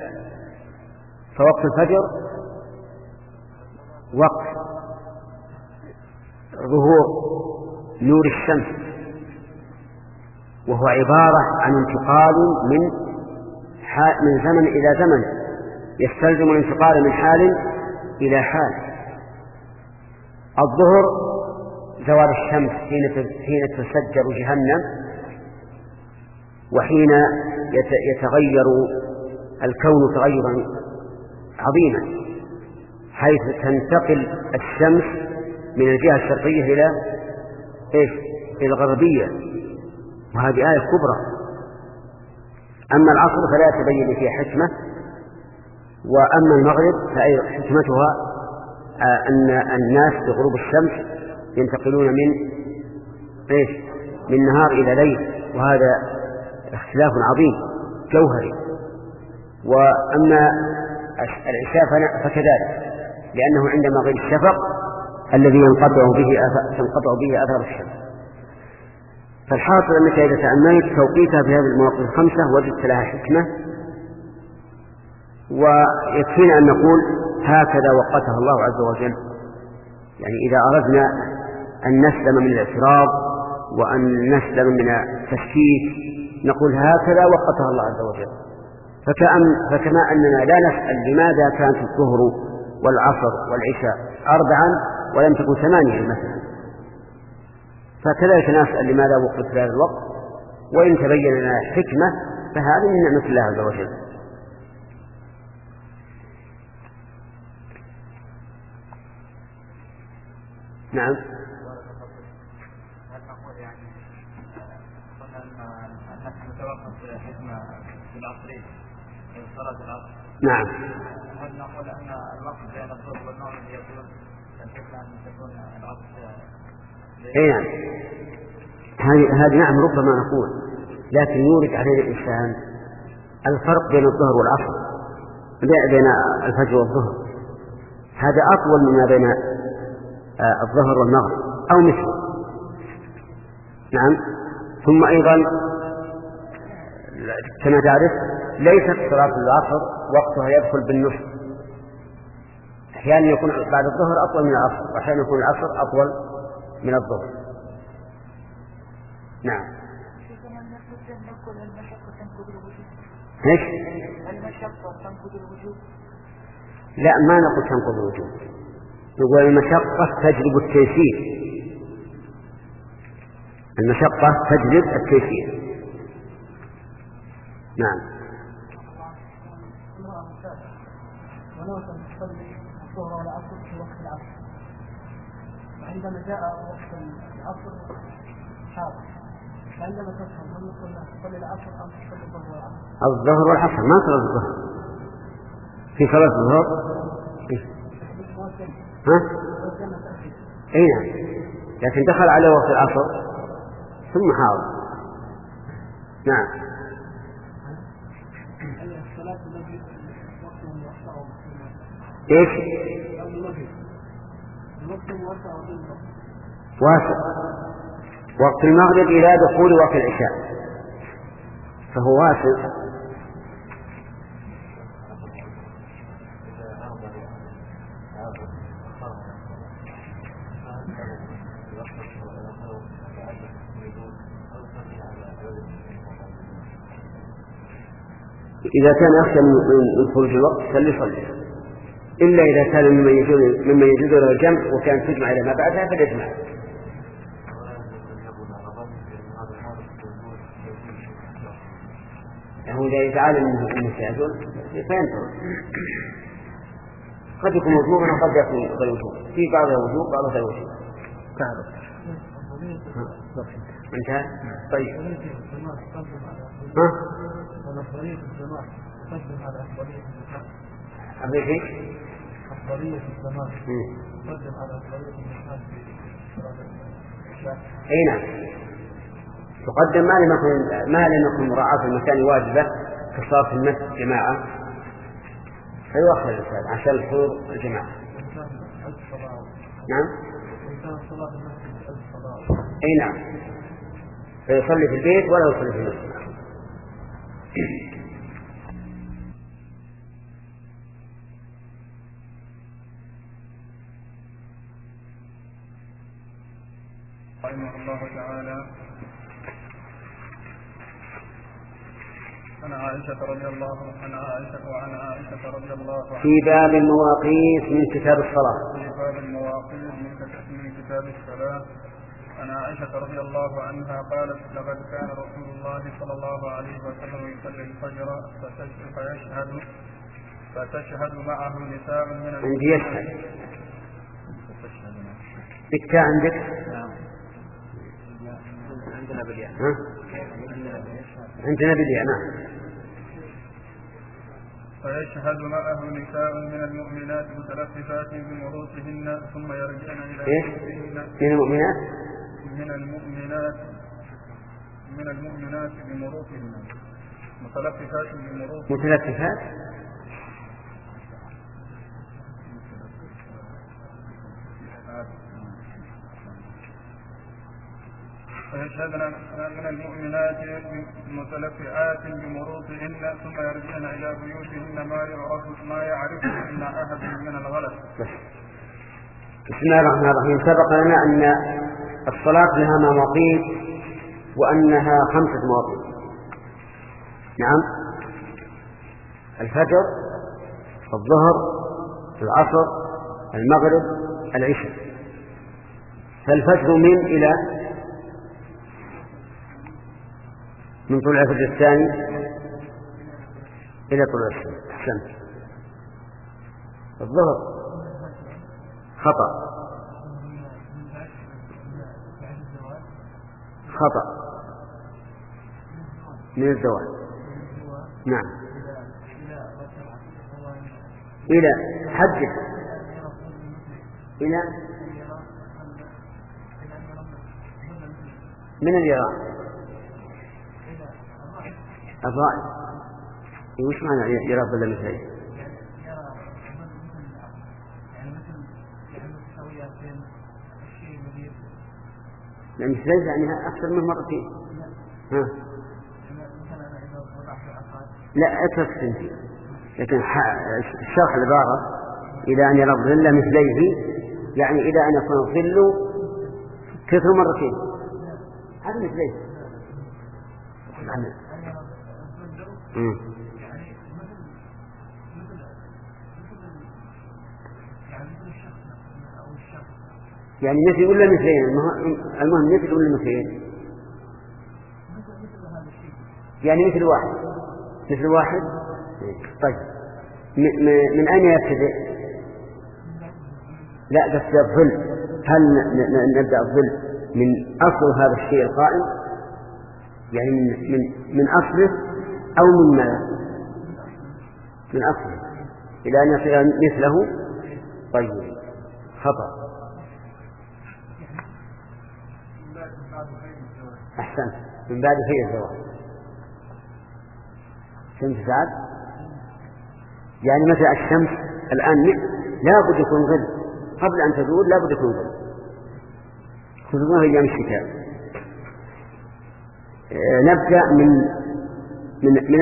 فوقت الفجر وقت ظهور نور الشمس، وهو عبارة عن انتقال من زمن إلى زمن، يستلزم الانتقال من حال إلى حال. الظهر زوال الشمس حين تسجر جهنم، وحين يتغير الكون تغيرا عظيما، حيث تنتقل الشمس من الجهة الشرقية إلى الغربية، وهذه آية كبرى. أما العصر فلا يتبين فيها حكمة، وأما المغرب فحكمتها أن الناس بغروب الشمس ينتقلون من نهار إلى ليل، وهذا اختلاف عظيم جوهري. وأما العشاء فكذلك، لأنه عند مغيب الشفق الذي تنقطع به أثر الشمس. فالحاصل أنك إذا تأملت توقيتها في هذه المواقف الخمسة وجدت لها حكمة، ويكفينا أن نقول هكذا وقتها الله عز وجل. يعني إذا أردنا أن نسلم من الاعتراض وأن نسلم من التشكيك نقول هكذا وقتها الله عز وجل. فكما أننا لا نسأل لماذا كانت الظهر والعصر والعشاء 4 ولم تكن 8 مثلا، فكذلك نسأل لماذا وقت في هذا الوقت، وإن تبين لنا حكمة فهذه من نعمة الله عز وجل. نعم. نعم. هل نقول أن الوقت بين الظهر والنوم يكون الحكمة أن تكون العصر؟ نعم. هذه نعم ربما نقول، لكن يورد علينا الإنسان الفرق بين الظهر والعصر، بين الفجر والظهر، هذا أطول مما بين الظهر والمغرب أو مثله. نعم. ثم أيضا كما تعرف ليست صلاة العصر وقتها يدخل بالنصف، أحيانا يكون بعد الظهر أطول من العصر، وأحيانا يكون العصر أطول من الظهر. نعم. ايش؟ المشقة تنقض الوجوب؟ لا، ما نقول تنقض الوجوب، نقول المشقة تجلب التيسير. المشقة تجلب التيسير. نعم. ولو تصلي الظهر والعصر في وقت العصر، وعندما جاء وقت العصر حاضر، فعندما تفهم هل نقول تصلي العصر أم تصلي الظهر والعصر؟ الظهر والعصر، ما صلاة الظهر. في صلاة الظهر ها؟ اي نعم، لكن دخل على وقت العصر ثم حاضر. نعم. الصلاة التي وقت ايش؟ واسع. وقت المغرب إلى دخول وقت العشاء فهو واسع. إذا كان أخشى من خروج الوقت فليصلي، إلا إذا كان ممن يجوز له الجمع وكان تجمع إلى ما بعدها فليجمع. هو إذا يتعالى المساجد فينتظر، قد يكون وجوبا وقد يكون غير وجوب، في بعضها وجوب بعضها غير وجوب. انتهى. طيب أفضلية الزمان تقدم على أفضلية المكان في أي نعم تقدم ما لم يكن مراعاة المكان واجبة كصلاة المسجد جماعة فيؤخر الإنسان عشان الحضور الجماعة. نعم أي نعم فيصلي في البيت ولا يصلي في المسجد. رحمه الله تعالى عن عائشة رضي الله عنها في باب المواقيت من كتاب الصلاة. في باب المواقيت من كتاب الصلاة. عن عائشة رضي الله عنها قالت لقد كان رسول الله صلى الله عليه وسلم يصلي الفجر فتشهد معه نساء من عندي يشهد بكتا عندك عندنا بالياء عندنا بالياء نعم. فيشهد معه نساء من المؤمنات متلففات بمروطهن ثم يرجعن إلى بيوتهن. من المؤمنات بمروطهن متلففات متلففات فيشهدن من المؤمنات متلفعات بمروطهن ثم يرجعن إلى بيوتهن ما يعرفن أحد من الغلط. بسم الله الرحمن الرحيم. سبق لنا أن الصلاة لها مواقيت وأنها 5 مواقيت. نعم الفجر الظهر العصر المغرب العشاء. فالفجر من طلوع الفجر الثاني إلى طلوع الشمس. الظهر خطأ من الزوال. نعم إلى حدث إلى من اليراء الرائع. وش معنى يرى بلا مثال؟ لأن مثال يعني أكثر من مرتين. لا أترك سنتي، لكن الشرح العبارة إلى أن يرى الظل مثليه يعني إلى أن يكون الظل كثر مرتين. هذا مثليه. يعني مثل ولا مثلين؟ المهم مثل ولا مثلين؟ يعني مثل واحد. طيب من أين يبتدئ؟ لا بس الظل، هل نبدأ الظل من أصل هذا الشيء القائم يعني من أصله أو من ماذا؟ من أصله إلى أن يصير مثله. طيب خطأ. أحسن من بعد في الزواج. فهمت سعد؟ يعني مثلا الشمس الآن لا بد يكون ظل، قبل أن تزول لا بد يكون ظل، خصوصا أيام الشتاء. نبدأ من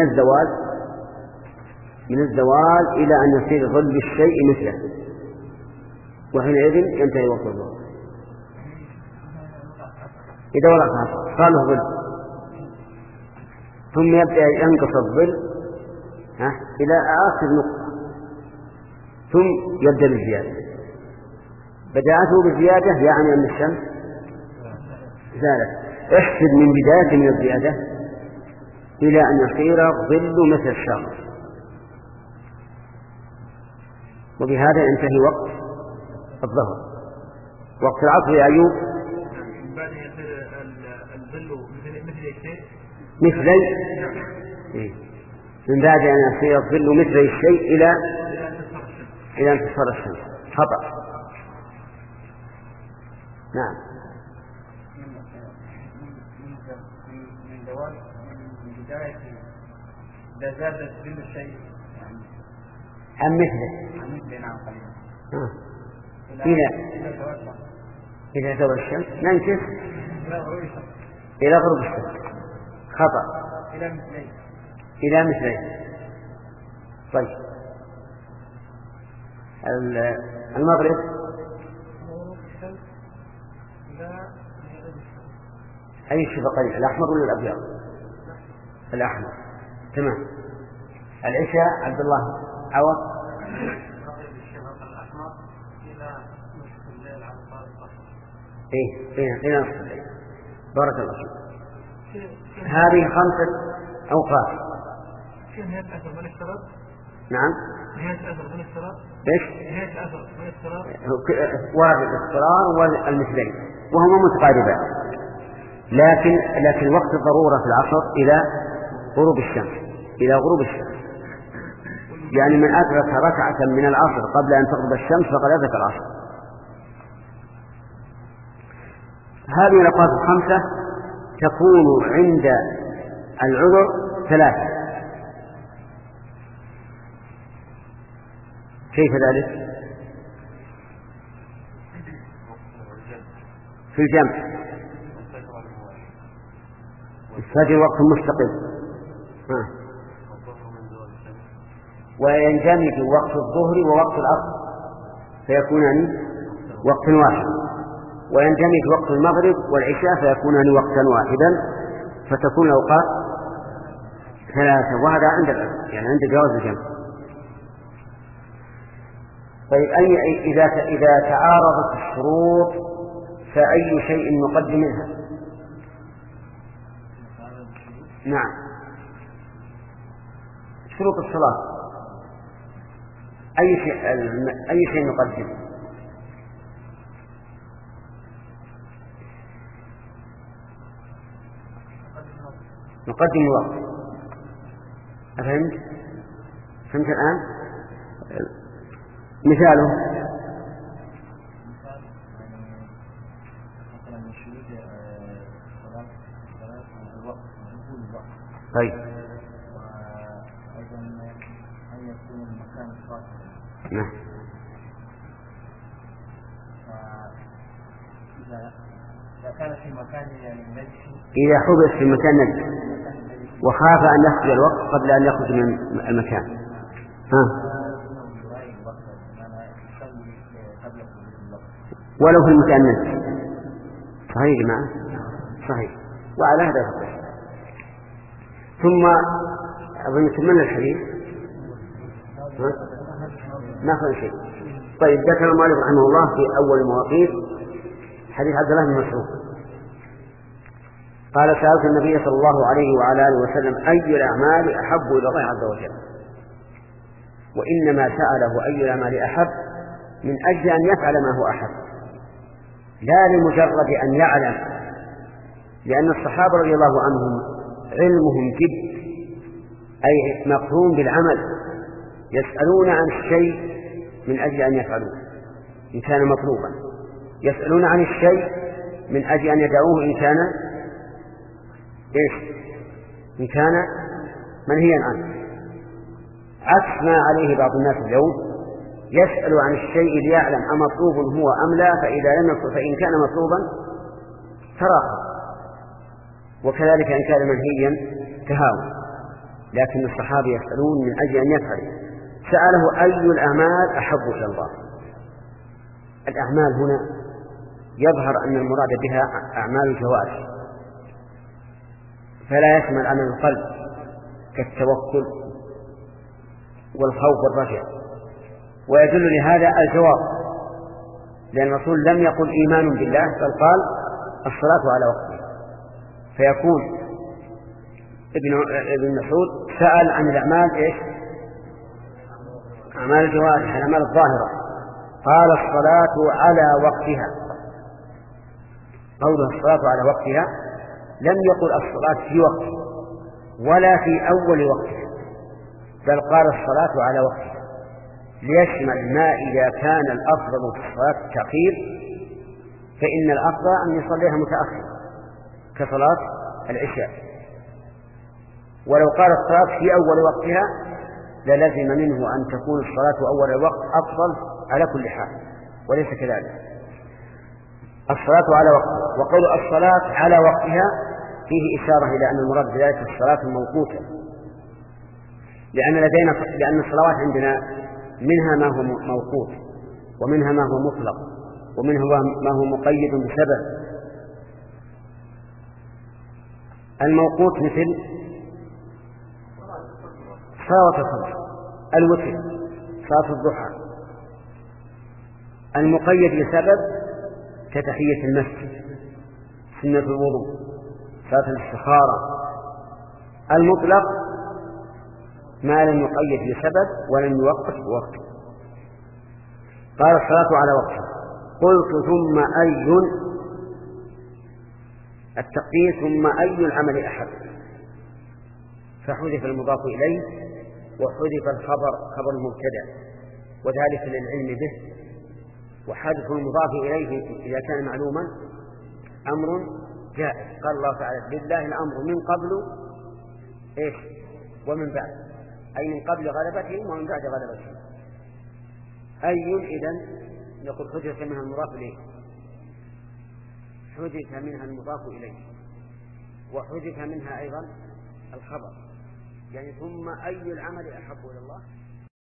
الزوال إلى أن يصير ظل الشيء مثله، وحينئذ ينتهي وقت الظهر. إذا وقع العصر صار له ظل، ثم يبدأ ينقص الظل إلى آخر نقطة، ثم يبدأ بالزيادة. بدايته بالزيادة يعني أن الشمس زالت. احسب من بداية من الزيادة إلى أن يصير ظل مثل الشمس، وبهذا ينتهي وقت الظهر. وقت العصر يا أيوب مثلي من بعد أن يصير الظل مثل الشيء إلى انتصار الشمس. خطأ. نعم. من زوال من بداية إذا زاد ظل الشيء عن مثله نعم إلى زوال الشمس ننكس إلى غروب الشمس. خطأ. إلى مثلين. طيب المغرب أي شفقين، الأحمر ولا الأبيض؟ الأحمر. تمام. العشاء عبد الله عوض إلى نصف الليل. بارك الله فيك. هذه 5 أوقات. نعم. ايش؟ وارد الاضطرار والمثلين وهما متقاربان، لكن وقت الضرورة في العصر إلى غروب الشمس. يعني من أدرك ركعة من العصر قبل أن تغرب الشمس فقد أدرك العصر. هذه الأوقات 5 تكون عند العذر 3. كيف ذلك؟ في الجمع الفجر وقت مستقل، وينجمد وقت الظهر ووقت العصر فيكونان وقت واحد، وينجمد وقت المغرب والعشاء فيكونان وقتا واحدا، فتكون الأوقات 3. وهذا عند يعني عند جواز الجمع. طيب إذا تعارضت الشروط فأي شيء نقدم منها؟ نعم. شروط الصلاة أي شيء نقدم؟ نقدم الوقت. فهمت الآن؟ مثاله طيب أن يكون المكان الصافي. نعم. إذا كان في مكان نجس، إذا حبس في مكان نجس وخاف أن يخرج الوقت قبل أن يخرج من المكان ولو في المكان نجس. صحيح يا جماعة، صحيح. وعلى هذا يفضل. ثم أظن كملنا الحديث ناخذ شيء. طيب ذكر المؤلف رحمه الله في أول المواقيت حديث عبد الله بن مسعود قال: سألت النبي صلى الله عليه وعلى آله وسلم أي الأعمال أحب إلى الله عز وجل، وإنما سأله أي الأعمال أحب من أجل أن يفعل ما هو أحب، لا لمجرد أن يعلم، لأن الصحابة رضي الله عنهم علمهم جد أي مقرون بالعمل، يسألون عن الشيء من أجل أن يفعلوه إن كان مطلوبا، يسألون عن الشيء من أجل أن يدعوه إن كان إن كان منهيا عنه. عكس ما عليه بعض الناس اليوم، يسأل عن الشيء ليعلم أمطلوب هو أم لا، فإن كان مطلوبا تراخى، وكذلك إن كان منهيا تهاون. لكن الصحابة يسألون من أجل أن يفعلوا. سأله أي الأعمال أحب إلى الله. الأعمال هنا يظهر أن المراد بها أعمال الجوارح، فلا يشمل عمل القلب كالتوكل والخوف والرجاء. ويدل لهذا الجواب، لأن الرسول لم يقل إيمان بالله بل قال الصلاة على وقتها، فيكون ابن مسعود سأل عن الأعمال إيش؟ أعمال الجوارح، الأعمال الظاهرة. قال الصلاة على وقتها. قوله الصلاة على وقتها لم يقل الصلاة في وقت ولا في أول وقتها، بل قال الصلاة على وقتها ليشمل ما إذا كان الأفضل في الصلاة التأخير، فإن الأفضل أن يصليها متأخر كصلاة العشاء. ولو قال الصلاة في أول وقتها للزم منه أن تكون الصلاة أول الوقت أفضل على كل حال، وليس كذلك. الصلاة على وقتها، وقول الصلاة على وقتها فيه إشارة إلى أن المراد بذلك الصلاة الموقوتة، لأن الصلوات عندنا منها ما هو موقوت، ومنها ما هو مطلق، ومنها ما هو مقيد بسبب. الموقوت مثل صلاة الصبح، الوتر، صلاة الضحى. المقيد بسبب كتحية المسجد، سنة الوضوء، صلاة الاستخارة. المطلق ما لم يقيد بسبب ولم يوقف بوقت. قال الصلاة على وقتها. قلت ثم أي التقدير، ثم أي العمل أحب، فحذف المضاف إليه وحذف الخبر خبر المبتدأ، وذلك للعلم به. وحذف المضاف إليه إذا كان معلوما أمر جائز. قال الله تعالى لله الأمر من قبل إيش ومن بعد، أي من قبل غلبتهم ومن بعد غلبتهم. أي إذن يقول حذف منها المضاف إليه، حذف منها المضاف إليه، وحذف منها أيضا الخبر، يعني ثم أي العمل أحب إلى الله.